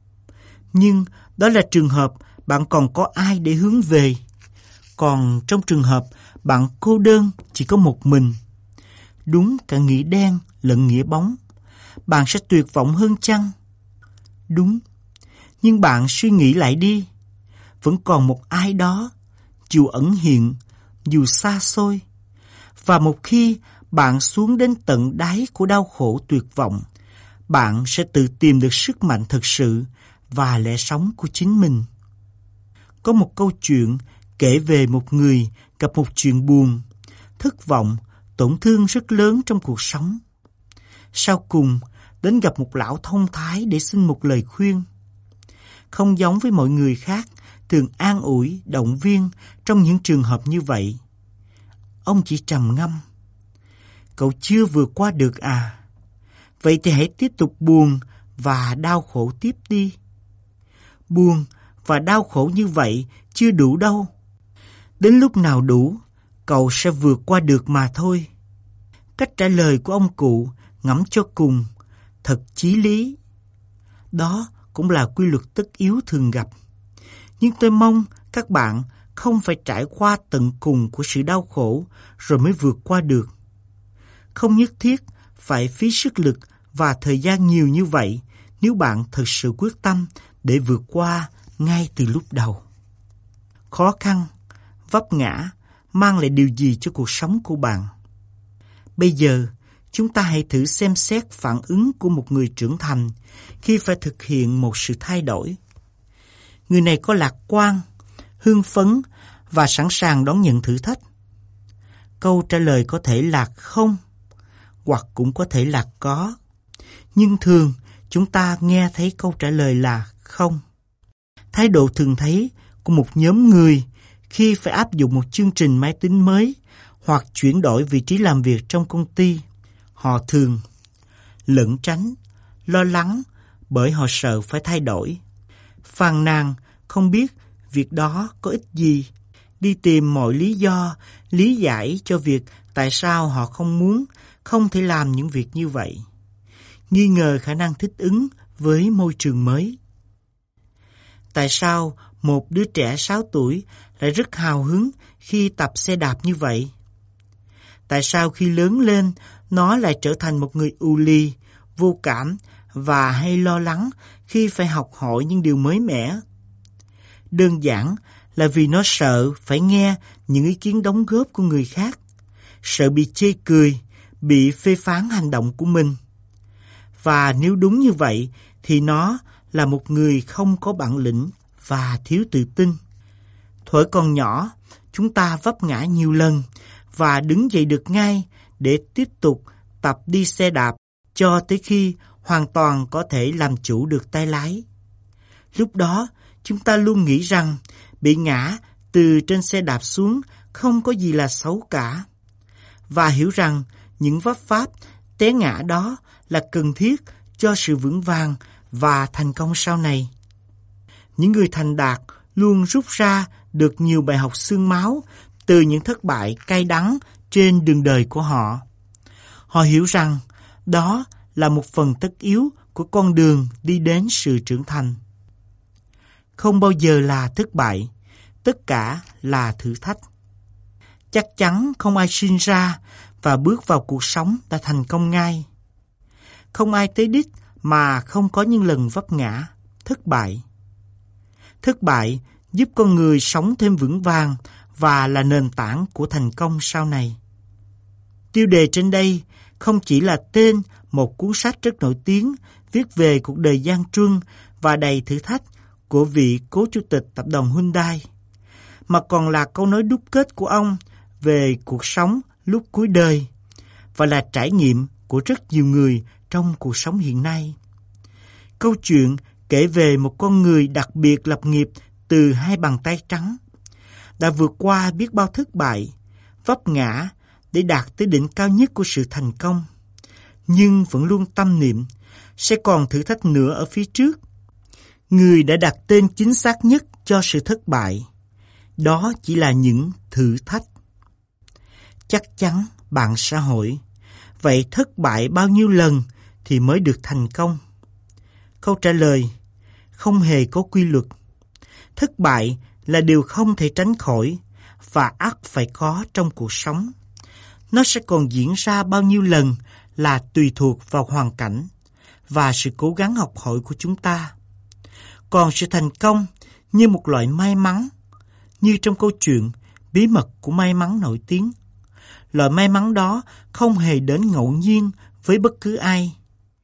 Nhưng đó là trường hợp bạn còn có ai để hướng về. Còn trong trường hợp bạn cô đơn chỉ có một mình, đúng cả nghĩa đen lẫn nghĩa bóng, bạn sẽ tuyệt vọng hơn chăng? Đúng, nhưng bạn suy nghĩ lại đi, vẫn còn một ai đó, dù ẩn hiện, dù xa xôi. Và một khi bạn xuống đến tận đáy của đau khổ tuyệt vọng, bạn sẽ tự tìm được sức mạnh thật sự và lẽ sống của chính mình. Có một câu chuyện kể về một người gặp một chuyện buồn, thất vọng, tổn thương rất lớn trong cuộc sống. Sau cùng, đến gặp một lão thông thái để xin một lời khuyên. Không giống với mọi người khác, thường an ủi, động viên trong những trường hợp như vậy. Ông chỉ trầm ngâm. Cậu chưa vượt qua được à? Vậy thì hãy tiếp tục buồn và đau khổ tiếp đi. Buồn và đau khổ như vậy chưa đủ đâu. Đến lúc nào đủ, cậu sẽ vượt qua được mà thôi. Cách trả lời của ông cụ ngẫm cho cùng, thật chí lý. Đó cũng là quy luật tất yếu thường gặp. Nhưng tôi mong các bạn không phải trải qua tận cùng của sự đau khổ rồi mới vượt qua được. Không nhất thiết phải phí sức lực và thời gian nhiều như vậy nếu bạn thực sự quyết tâm để vượt qua ngay từ lúc đầu. Khó khăn, vấp ngã mang lại điều gì cho cuộc sống của bạn? Bây giờ, chúng ta hãy thử xem xét phản ứng của một người trưởng thành khi phải thực hiện một sự thay đổi. Người này có lạc quan, hưng phấn và sẵn sàng đón nhận thử thách. Câu trả lời có thể là không, hoặc cũng có thể là có. Nhưng thường, chúng ta nghe thấy câu trả lời là không. Thái độ thường thấy của một nhóm người khi phải áp dụng một chương trình máy tính mới hoặc chuyển đổi vị trí làm việc trong công ty, họ thường lẩn tránh, lo lắng bởi họ sợ phải thay đổi, phàn nàn không biết việc đó có ích gì, đi tìm mọi lý do, lý giải cho việc tại sao họ không muốn, không thể làm những việc như vậy, nghi ngờ khả năng thích ứng với môi trường mới. Tại sao một đứa trẻ sáu tuổi lại rất hào hứng khi tập xe đạp như vậy? Tại sao khi lớn lên nó lại trở thành một người ù lì, vô cảm và hay lo lắng khi phải học hỏi những điều mới mẻ? Đơn giản là vì nó sợ phải nghe những ý kiến đóng góp của người khác, sợ bị chê cười, bị phê phán hành động của mình. Và nếu đúng như vậy thì nó là một người không có bản lĩnh và thiếu tự tin. Thuở còn nhỏ, chúng ta vấp ngã nhiều lần và đứng dậy được ngay để tiếp tục tập đi xe đạp cho tới khi hoàn toàn có thể làm chủ được tay lái. Lúc đó, chúng ta luôn nghĩ rằng bị ngã từ trên xe đạp xuống không có gì là xấu cả, và hiểu rằng những vấp váp, té ngã đó là cần thiết cho sự vững vàng và thành công sau này. Những người thành đạt luôn rút ra được nhiều bài học xương máu từ những thất bại cay đắng trên đường đời của họ. Họ hiểu rằng đó là một phần tất yếu của con đường đi đến sự trưởng thành. Không bao giờ là thất bại, tất cả là thử thách. Chắc chắn không ai sinh ra và bước vào cuộc sống đã thành công ngay. Không ai tới đích mà không có những lần vấp ngã, thất bại. Thất bại giúp con người sống thêm vững vàng và là nền tảng của thành công sau này. Tiêu đề trên đây không chỉ là tên một cuốn sách rất nổi tiếng viết về cuộc đời gian truân và đầy thử thách của vị cố chủ tịch tập đoàn Hyundai, mà còn là câu nói đúc kết của ông về cuộc sống lúc cuối đời và là trải nghiệm của rất nhiều người trong cuộc sống hiện nay. Câu chuyện kể về một con người đặc biệt lập nghiệp từ hai bàn tay trắng, đã vượt qua biết bao thất bại, vấp ngã để đạt tới đỉnh cao nhất của sự thành công, nhưng vẫn luôn tâm niệm sẽ còn thử thách nữa ở phía trước. Người đã đặt tên chính xác nhất cho sự thất bại. Đó chỉ là những thử thách. Chắc chắn bạn sẽ hỏi, vậy thất bại bao nhiêu lần thì mới được thành công? Câu trả lời, không hề có quy luật. Thất bại là điều không thể tránh khỏi và ắt phải có trong cuộc sống. Nó sẽ còn diễn ra bao nhiêu lần là tùy thuộc vào hoàn cảnh và sự cố gắng học hỏi của chúng ta. Còn sự thành công như một loại may mắn, như trong câu chuyện Bí mật của may mắn nổi tiếng. Loại may mắn đó không hề đến ngẫu nhiên với bất cứ ai.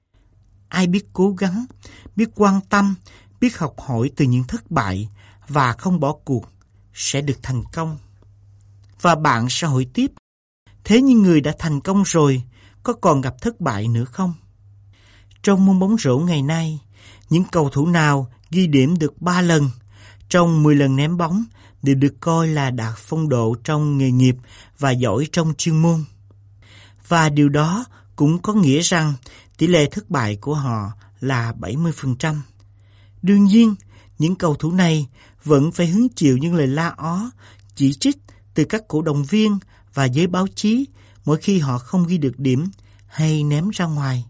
Ai biết cố gắng, biết quan tâm, biết học hỏi từ những thất bại và không bỏ cuộc sẽ được thành công. Và bạn sẽ hỏi tiếp, thế nhưng người đã thành công rồi, có còn gặp thất bại nữa không? Trong môn bóng rổ ngày nay, những cầu thủ nào ghi điểm được ba lần trong mười lần ném bóng đều được coi là đạt phong độ trong nghề nghiệp và giỏi trong chuyên môn. Và điều đó cũng có nghĩa rằng tỷ lệ thất bại của họ là bảy mươi phần trăm. Đương nhiên, những cầu thủ này vẫn phải hứng chịu những lời la ó, chỉ trích từ các cổ động viên và giới báo chí mỗi khi họ không ghi được điểm hay ném ra ngoài.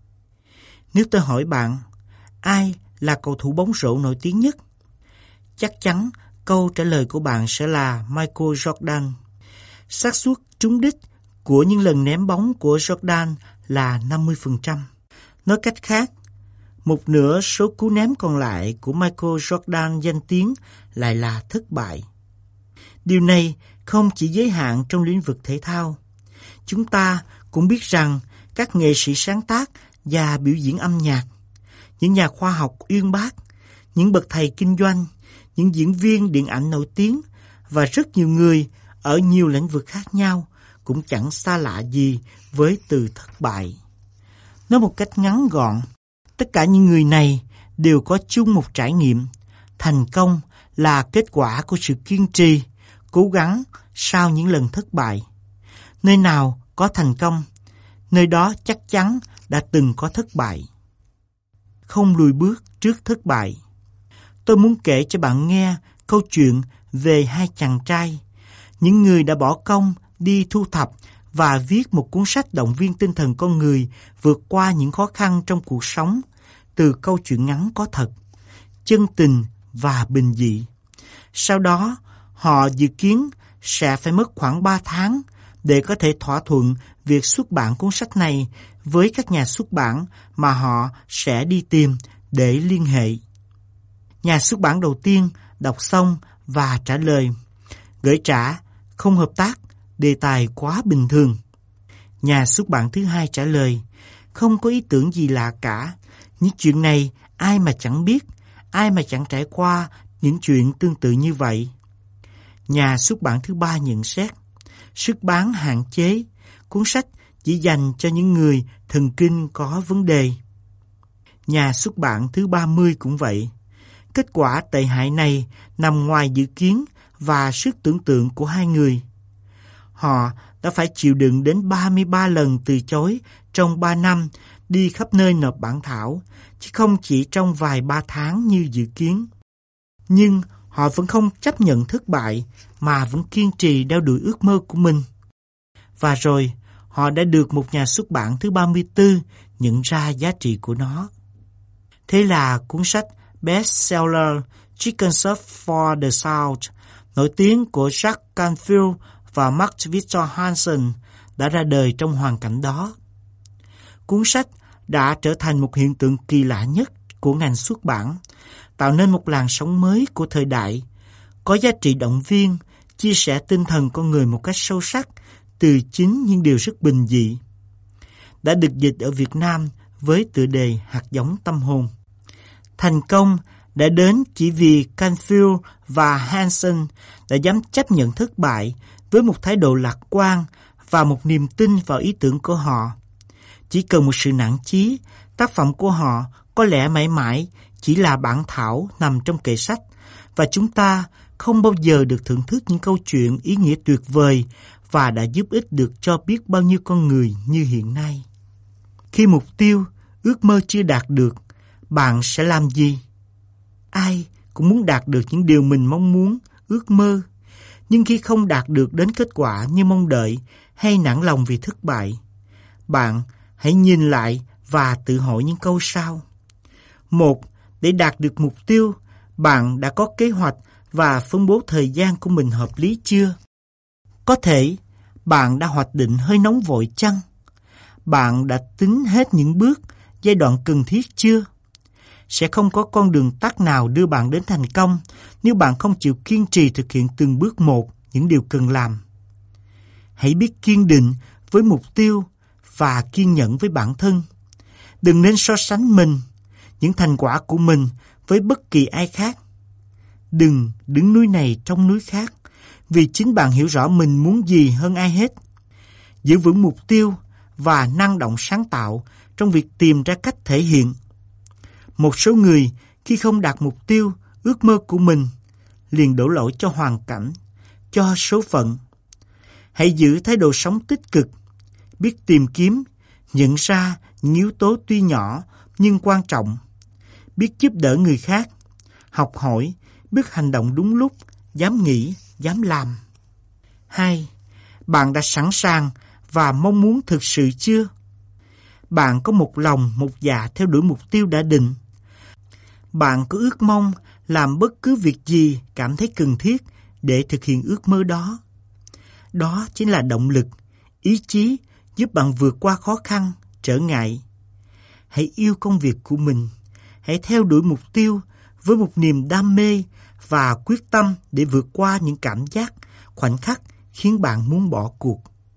Nếu tôi hỏi bạn, ai là cầu thủ bóng rổ nổi tiếng nhất? Chắc chắn câu trả lời của bạn sẽ là Michael Jordan. Xác suất trúng đích của những lần ném bóng của Jordan là năm mươi phần trăm. Nói cách khác, một nửa số cú ném còn lại của Michael Jordan danh tiếng lại là thất bại. Điều này không chỉ giới hạn trong lĩnh vực thể thao. Chúng ta cũng biết rằng các nghệ sĩ sáng tác và biểu diễn âm nhạc, những nhà khoa học uyên bác, những bậc thầy kinh doanh, những diễn viên điện ảnh nổi tiếng và rất nhiều người ở nhiều lĩnh vực khác nhau cũng chẳng xa lạ gì với từ thất bại. Nói một cách ngắn gọn, tất cả những người này đều có chung một trải nghiệm. Thành công là kết quả của sự kiên trì, cố gắng sau những lần thất bại. Nơi nào có thành công, nơi đó chắc chắn đã từng có thất bại. Không lùi bước trước thất bại. Tôi muốn kể cho bạn nghe câu chuyện về hai chàng trai, những người đã bỏ công đi thu thập và viết một cuốn sách động viên tinh thần con người vượt qua những khó khăn trong cuộc sống, từ câu chuyện ngắn có thật, chân tình và bình dị. Sau đó, họ dự kiến sẽ phải mất khoảng ba tháng để có thể thỏa thuận việc xuất bản cuốn sách này với các nhà xuất bản mà họ sẽ đi tìm để liên hệ. Nhà xuất bản đầu tiên đọc xong và trả lời, gửi trả, không hợp tác, đề tài quá bình thường. Nhà xuất bản thứ hai trả lời, không có ý tưởng gì lạ cả, những chuyện này ai mà chẳng biết, ai mà chẳng trải qua những chuyện tương tự như vậy. Nhà xuất bản thứ ba nhận xét, sức bán hạn chế, cuốn sách chỉ dành cho những người thần kinh có vấn đề. Nhà xuất bản thứ ba mươi cũng vậy. Kết quả tệ hại này nằm ngoài dự kiến và sức tưởng tượng của hai người. Họ đã phải chịu đựng đến ba mươi ba lần từ chối trong ba năm đi khắp nơi nộp bản thảo, chứ không chỉ trong vài ba tháng như dự kiến. Nhưng họ vẫn không chấp nhận thất bại mà vẫn kiên trì đeo đuổi ước mơ của mình. Và rồi, họ đã được một nhà xuất bản thứ ba mươi tư nhận ra giá trị của nó. Thế là cuốn sách bestseller Chicken Soup for the Soul, nổi tiếng của Jack Canfield và Mark Victor Hansen đã ra đời trong hoàn cảnh đó. Cuốn sách đã trở thành một hiện tượng kỳ lạ nhất của ngành xuất bản, tạo nên một làn sóng mới của thời đại, có giá trị động viên, chia sẻ tinh thần con người một cách sâu sắc từ chính những điều rất bình dị. Đã được dịch ở Việt Nam với tựa đề Hạt giống tâm hồn. Thành công đã đến chỉ vì Canfield và Hansen đã dám chấp nhận thất bại với một thái độ lạc quan và một niềm tin vào ý tưởng của họ. Chỉ cần một sự nản chí, tác phẩm của họ có lẽ mãi mãi chỉ là bản thảo nằm trong kệ sách, và chúng ta không bao giờ được thưởng thức những câu chuyện ý nghĩa tuyệt vời và đã giúp ích được cho biết bao nhiêu con người như hiện nay. Khi mục tiêu, ước mơ chưa đạt được, bạn sẽ làm gì? Ai cũng muốn đạt được những điều mình mong muốn, ước mơ. Nhưng khi không đạt được đến kết quả như mong đợi hay nản lòng vì thất bại, bạn hãy nhìn lại và tự hỏi những câu sau. Một, để đạt được mục tiêu, bạn đã có kế hoạch và phân bố thời gian của mình hợp lý chưa? Có thể bạn đã hoạch định hơi nóng vội chăng? Bạn đã tính hết những bước, giai đoạn cần thiết chưa? Sẽ không có con đường tắt nào đưa bạn đến thành công nếu bạn không chịu kiên trì thực hiện từng bước một những điều cần làm. Hãy biết kiên định với mục tiêu và kiên nhẫn với bản thân. Đừng nên so sánh mình, những thành quả của mình với bất kỳ ai khác. Đừng đứng núi này trong núi khác, vì chính bạn hiểu rõ mình muốn gì hơn ai hết. Giữ vững mục tiêu và năng động sáng tạo trong việc tìm ra cách thể hiện. Một số người khi không đạt mục tiêu, ước mơ của mình, liền đổ lỗi cho hoàn cảnh, cho số phận. Hãy giữ thái độ sống tích cực, biết tìm kiếm, nhận ra những yếu tố tuy nhỏ nhưng quan trọng, biết giúp đỡ người khác, học hỏi, biết hành động đúng lúc, dám nghĩ, dám làm. Hai, bạn đã sẵn sàng và mong muốn thực sự chưa? Bạn có một lòng, một dạ theo đuổi mục tiêu đã định. Bạn có ước mong làm bất cứ việc gì cảm thấy cần thiết để thực hiện ước mơ đó. Đó chính là động lực, ý chí giúp bạn vượt qua khó khăn, trở ngại. Hãy yêu công việc của mình. Hãy theo đuổi mục tiêu với một niềm đam mê và quyết tâm để vượt qua những cảm giác, khoảnh khắc khiến bạn muốn bỏ cuộc.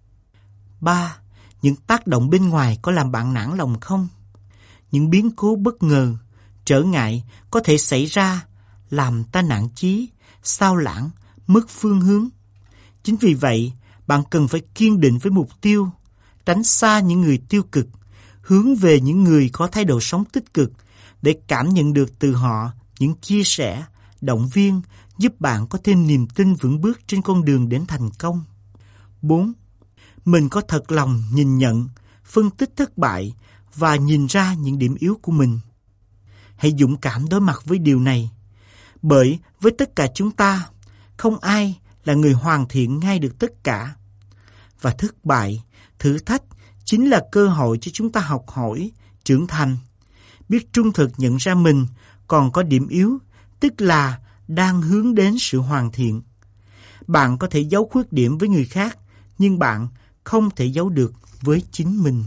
Ba, những tác động bên ngoài có làm bạn nản lòng không? Những biến cố bất ngờ, trở ngại có thể xảy ra, làm ta nản chí, sao lãng, mất phương hướng. Chính vì vậy, bạn cần phải kiên định với mục tiêu, tránh xa những người tiêu cực, hướng về những người có thái độ sống tích cực để cảm nhận được từ họ những chia sẻ, động viên giúp bạn có thêm niềm tin vững bước trên con đường đến thành công. Bốn, mình có thật lòng nhìn nhận, phân tích thất bại và nhìn ra những điểm yếu của mình. Hãy dũng cảm đối mặt với điều này, bởi với tất cả chúng ta, không ai là người hoàn thiện ngay được tất cả. Và thất bại, thử thách chính là cơ hội cho chúng ta học hỏi, trưởng thành, biết trung thực nhận ra mình còn có điểm yếu, tức là đang hướng đến sự hoàn thiện. Bạn có thể giấu khuyết điểm với người khác, nhưng bạn không thể giấu được với chính mình.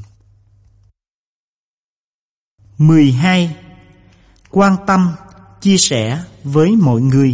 mười hai. Quan tâm, chia sẻ với mọi người.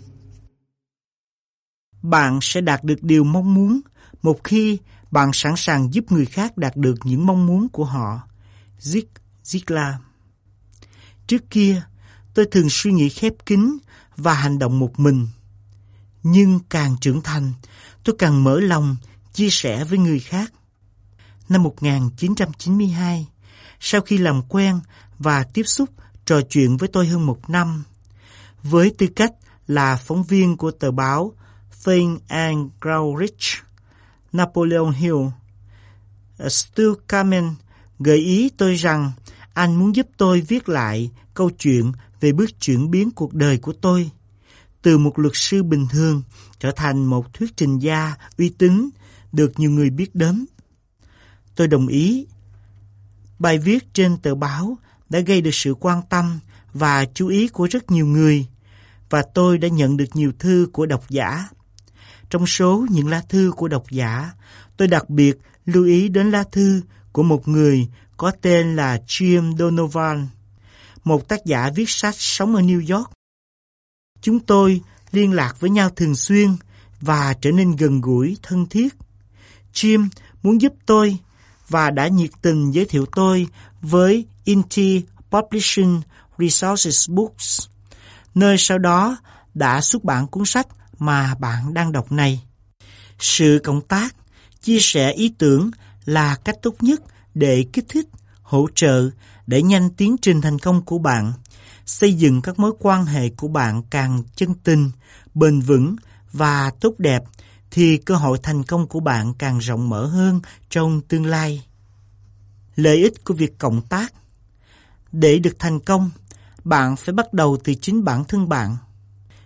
Bạn sẽ đạt được điều mong muốn một khi bạn sẵn sàng giúp người khác đạt được những mong muốn của họ. Zig Ziglar. Trước kia, tôi thường suy nghĩ khép kín và hành động một mình. Nhưng càng trưởng thành, tôi càng mở lòng chia sẻ với người khác. Năm một nghìn chín trăm chín mươi hai, sau khi làm quen và tiếp xúc trò chuyện với tôi hơn một năm, với tư cách là phóng viên của tờ báo Think and Grow Rich, Napoleon Hill, Stuart Kamen gợi ý tôi rằng anh muốn giúp tôi viết lại câu chuyện về bước chuyển biến cuộc đời của tôi, từ một luật sư bình thường trở thành một thuyết trình gia uy tín được nhiều người biết đến. Tôi đồng ý. Bài viết trên tờ báo đã gây được sự quan tâm và chú ý của rất nhiều người, và tôi đã nhận được nhiều thư của độc giả. Trong số những lá thư của độc giả, tôi đặc biệt lưu ý đến lá thư của một người có tên là Jim Donovan, một tác giả viết sách sống ở New York. Chúng tôi liên lạc với nhau thường xuyên và trở nên gần gũi, thân thiết. Jim muốn giúp tôi và đã nhiệt tình giới thiệu tôi với Inti Publishing Resources Books, nơi sau đó đã xuất bản cuốn sách mà bạn đang đọc này. Sự cộng tác, chia sẻ ý tưởng là cách tốt nhất để kích thích, hỗ trợ, đẩy nhanh tiến trình thành công của bạn, xây dựng các mối quan hệ của bạn càng chân tình, bền vững và tốt đẹp, thì cơ hội thành công của bạn càng rộng mở hơn trong tương lai. Lợi ích của việc cộng tác. Để được thành công, bạn phải bắt đầu từ chính bản thân bạn.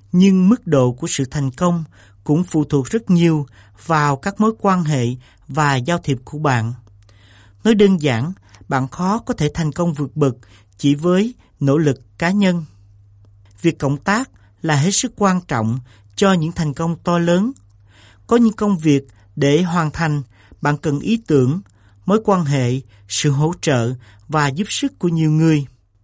Nhưng mức độ của sự thành công cũng phụ thuộc rất nhiều vào các mối quan hệ và giao thiệp của bạn. Nói đơn giản, bạn khó có thể thành công vượt bậc chỉ với nỗ lực cá nhân. Việc cộng tác là hết sức quan trọng cho những thành công to lớn. Có những công việc để hoàn thành, bạn cần ý tưởng, mối quan hệ, sự hỗ trợ và giúp sức của nhiều người.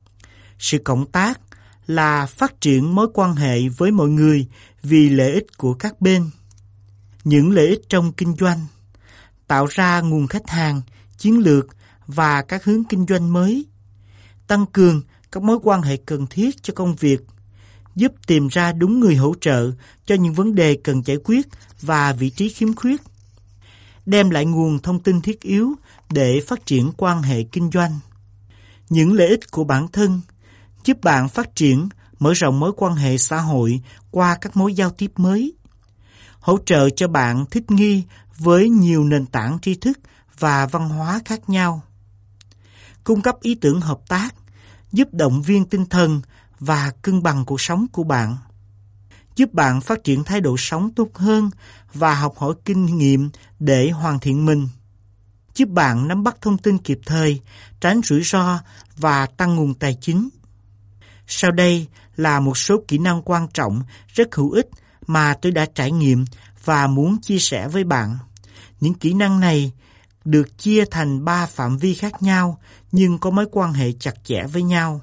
Sự cộng tác là phát triển mối quan hệ với mọi người vì lợi ích của các bên. Những lợi ích trong kinh doanh, tạo ra nguồn khách hàng, chiến lược và các hướng kinh doanh mới, tăng cường các mối quan hệ cần thiết cho công việc, giúp tìm ra đúng người hỗ trợ cho những vấn đề cần giải quyết và vị trí khiếm khuyết, đem lại nguồn thông tin thiết yếu để phát triển quan hệ kinh doanh. Những lợi ích của bản thân giúp bạn phát triển, mở rộng mối quan hệ xã hội qua các mối giao tiếp mới, hỗ trợ cho bạn thích nghi với nhiều nền tảng tri thức và văn hóa khác nhau, cung cấp ý tưởng hợp tác, giúp động viên tinh thần và cân bằng cuộc sống của bạn, giúp bạn phát triển thái độ sống tốt hơn và học hỏi kinh nghiệm để hoàn thiện mình, giúp bạn nắm bắt thông tin kịp thời, tránh rủi ro và tăng nguồn tài chính. Sau đây là một số kỹ năng quan trọng rất hữu ích mà tôi đã trải nghiệm và muốn chia sẻ với bạn. Những kỹ năng này được chia thành ba phạm vi khác nhau nhưng có mối quan hệ chặt chẽ với nhau.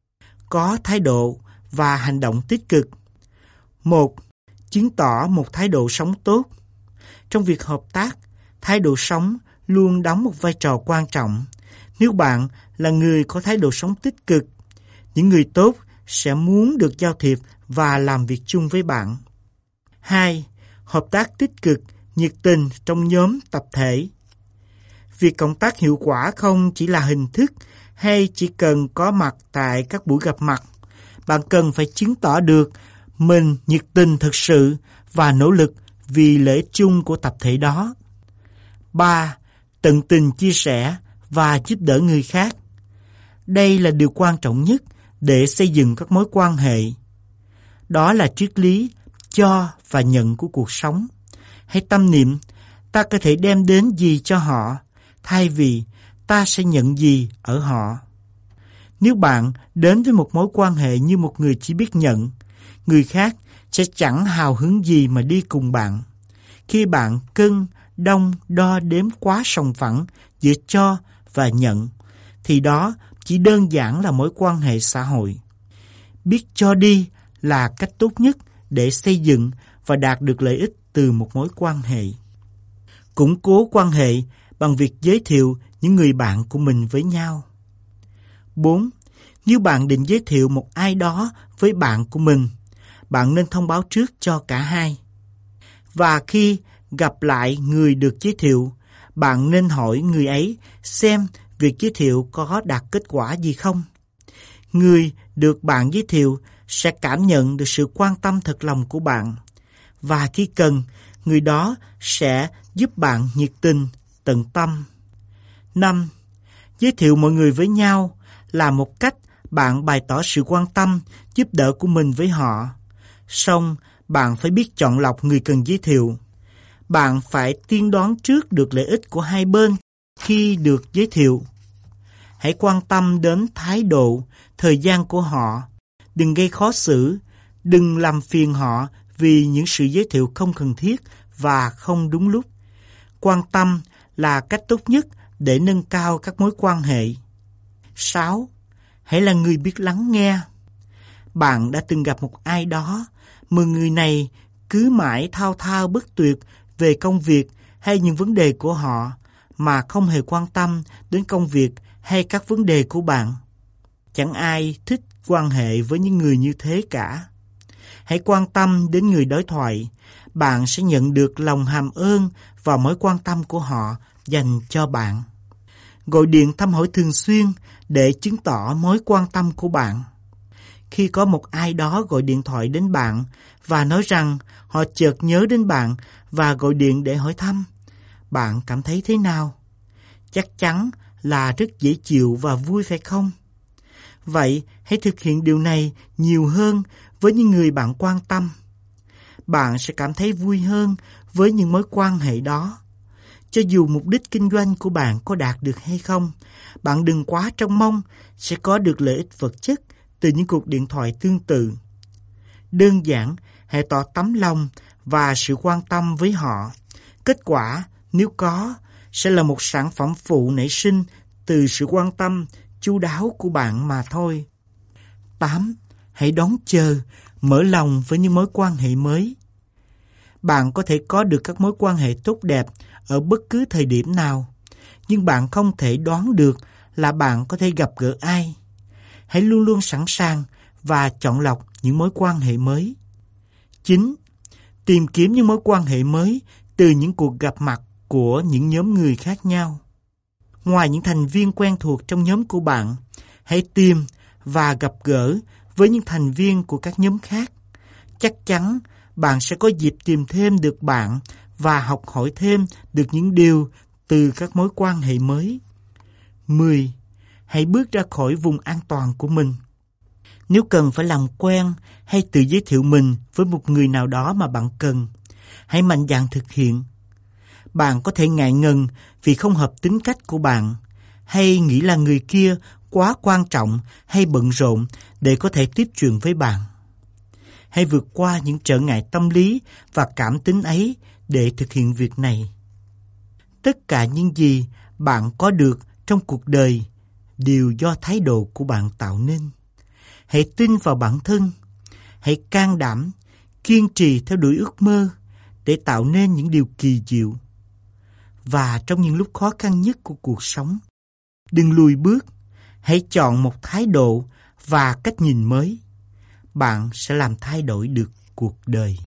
Có thái độ và hành động tích cực. Một, chứng tỏ một thái độ sống tốt. Trong việc hợp tác, thái độ sống luôn đóng một vai trò quan trọng. Nếu bạn là người có thái độ sống tích cực, những người tốt sẽ muốn được giao thiệp và làm việc chung với bạn. Hai, hợp tác tích cực, nhiệt tình trong nhóm tập thể. Việc cộng tác hiệu quả không chỉ là hình thức hay chỉ cần có mặt tại các buổi gặp mặt. Bạn cần phải chứng tỏ được mình nhiệt tình thực sự và nỗ lực vì lợi ích chung của tập thể đó. Ba, tận tình chia sẻ và giúp đỡ người khác. Đây là điều quan trọng nhất để xây dựng các mối quan hệ. Đó là triết lý cho và nhận của cuộc sống. Hãy tâm niệm, ta có thể đem đến gì cho họ, thay vì ta sẽ nhận gì ở họ. Nếu bạn đến với một mối quan hệ như một người chỉ biết nhận, người khác sẽ chẳng hào hứng gì mà đi cùng bạn. Khi bạn cân, đong, đo đếm quá sòng phẳng giữa cho và nhận, thì đó chỉ đơn giản là mối quan hệ xã hội. Biết cho đi là cách tốt nhất để xây dựng và đạt được lợi ích từ một mối quan hệ. Củng cố quan hệ bằng việc giới thiệu những người bạn của mình với nhau. Bốn. Nếu bạn định giới thiệu một ai đó với bạn của mình, bạn nên thông báo trước cho cả hai. Và khi gặp lại người được giới thiệu, bạn nên hỏi người ấy xem việc giới thiệu có đạt kết quả gì không. Người được bạn giới thiệu sẽ cảm nhận được sự quan tâm thật lòng của bạn. Và khi cần, người đó sẽ giúp bạn nhiệt tình, tận tâm. Năm. Giới thiệu mọi người với nhau là một cách bạn bày tỏ sự quan tâm, giúp đỡ của mình với họ. Song, bạn phải biết chọn lọc người cần giới thiệu. Bạn phải tiên đoán trước được lợi ích của hai bên khi được giới thiệu. Hãy quan tâm đến thái độ, thời gian của họ. Đừng gây khó xử, đừng làm phiền họ vì những sự giới thiệu không cần thiết và không đúng lúc. Quan tâm là cách tốt nhất để nâng cao các mối quan hệ. Sáu. Hãy là người biết lắng nghe. Bạn đã từng gặp một ai đó mà người này cứ mãi thao thao bất tuyệt về công việc hay những vấn đề của họ mà không hề quan tâm đến công việc hay các vấn đề của bạn. Chẳng ai thích quan hệ với những người như thế cả. Hãy quan tâm đến người đối thoại. Bạn sẽ nhận được lòng hàm ơn và mối quan tâm của họ dành cho bạn. Gọi điện thăm hỏi thường xuyên để chứng tỏ mối quan tâm của bạn. Khi có một ai đó gọi điện thoại đến bạn và nói rằng họ chợt nhớ đến bạn và gọi điện để hỏi thăm, bạn cảm thấy thế nào? Chắc chắn là rất dễ chịu và vui phải không? Vậy hãy thực hiện điều này nhiều hơn với những người bạn quan tâm. Bạn sẽ cảm thấy vui hơn với những mối quan hệ đó. Cho dù mục đích kinh doanh của bạn có đạt được hay không, bạn đừng quá trông mong sẽ có được lợi ích vật chất từ những cuộc điện thoại tương tự. Đơn giản, hãy tỏ tấm lòng và sự quan tâm với họ. Kết quả, nếu có, sẽ là một sản phẩm phụ nảy sinh từ sự quan tâm, chu đáo của bạn mà thôi. tám. Hãy đón chờ, mở lòng với những mối quan hệ mới. Bạn có thể có được các mối quan hệ tốt đẹp ở bất cứ thời điểm nào, nhưng bạn không thể đoán được là bạn có thể gặp gỡ ai. Hãy luôn luôn sẵn sàng và chọn lọc những mối quan hệ mới. chín. Tìm kiếm những mối quan hệ mới từ những cuộc gặp mặt của những nhóm người khác nhau. Ngoài những thành viên quen thuộc trong nhóm của bạn, hãy tìm và gặp gỡ với những thành viên của các nhóm khác. Chắc chắn bạn sẽ có dịp tìm thêm được bạn và học hỏi thêm được những điều từ các mối quan hệ mới. mười. Hãy bước ra khỏi vùng an toàn của mình. Nếu cần phải làm quen hay tự giới thiệu mình với một người nào đó mà bạn cần, hãy mạnh dạn thực hiện. Bạn có thể ngại ngần vì không hợp tính cách của bạn, hay nghĩ là người kia quá quan trọng hay bận rộn để có thể tiếp chuyện với bạn. Hãy vượt qua những trở ngại tâm lý và cảm tính ấy để thực hiện việc này. Tất cả những gì bạn có được trong cuộc đời đều do thái độ của bạn tạo nên. Hãy tin vào bản thân, hãy can đảm, kiên trì theo đuổi ước mơ để tạo nên những điều kỳ diệu. Và trong những lúc khó khăn nhất của cuộc sống, đừng lùi bước, hãy chọn một thái độ và cách nhìn mới. Bạn sẽ làm thay đổi được cuộc đời.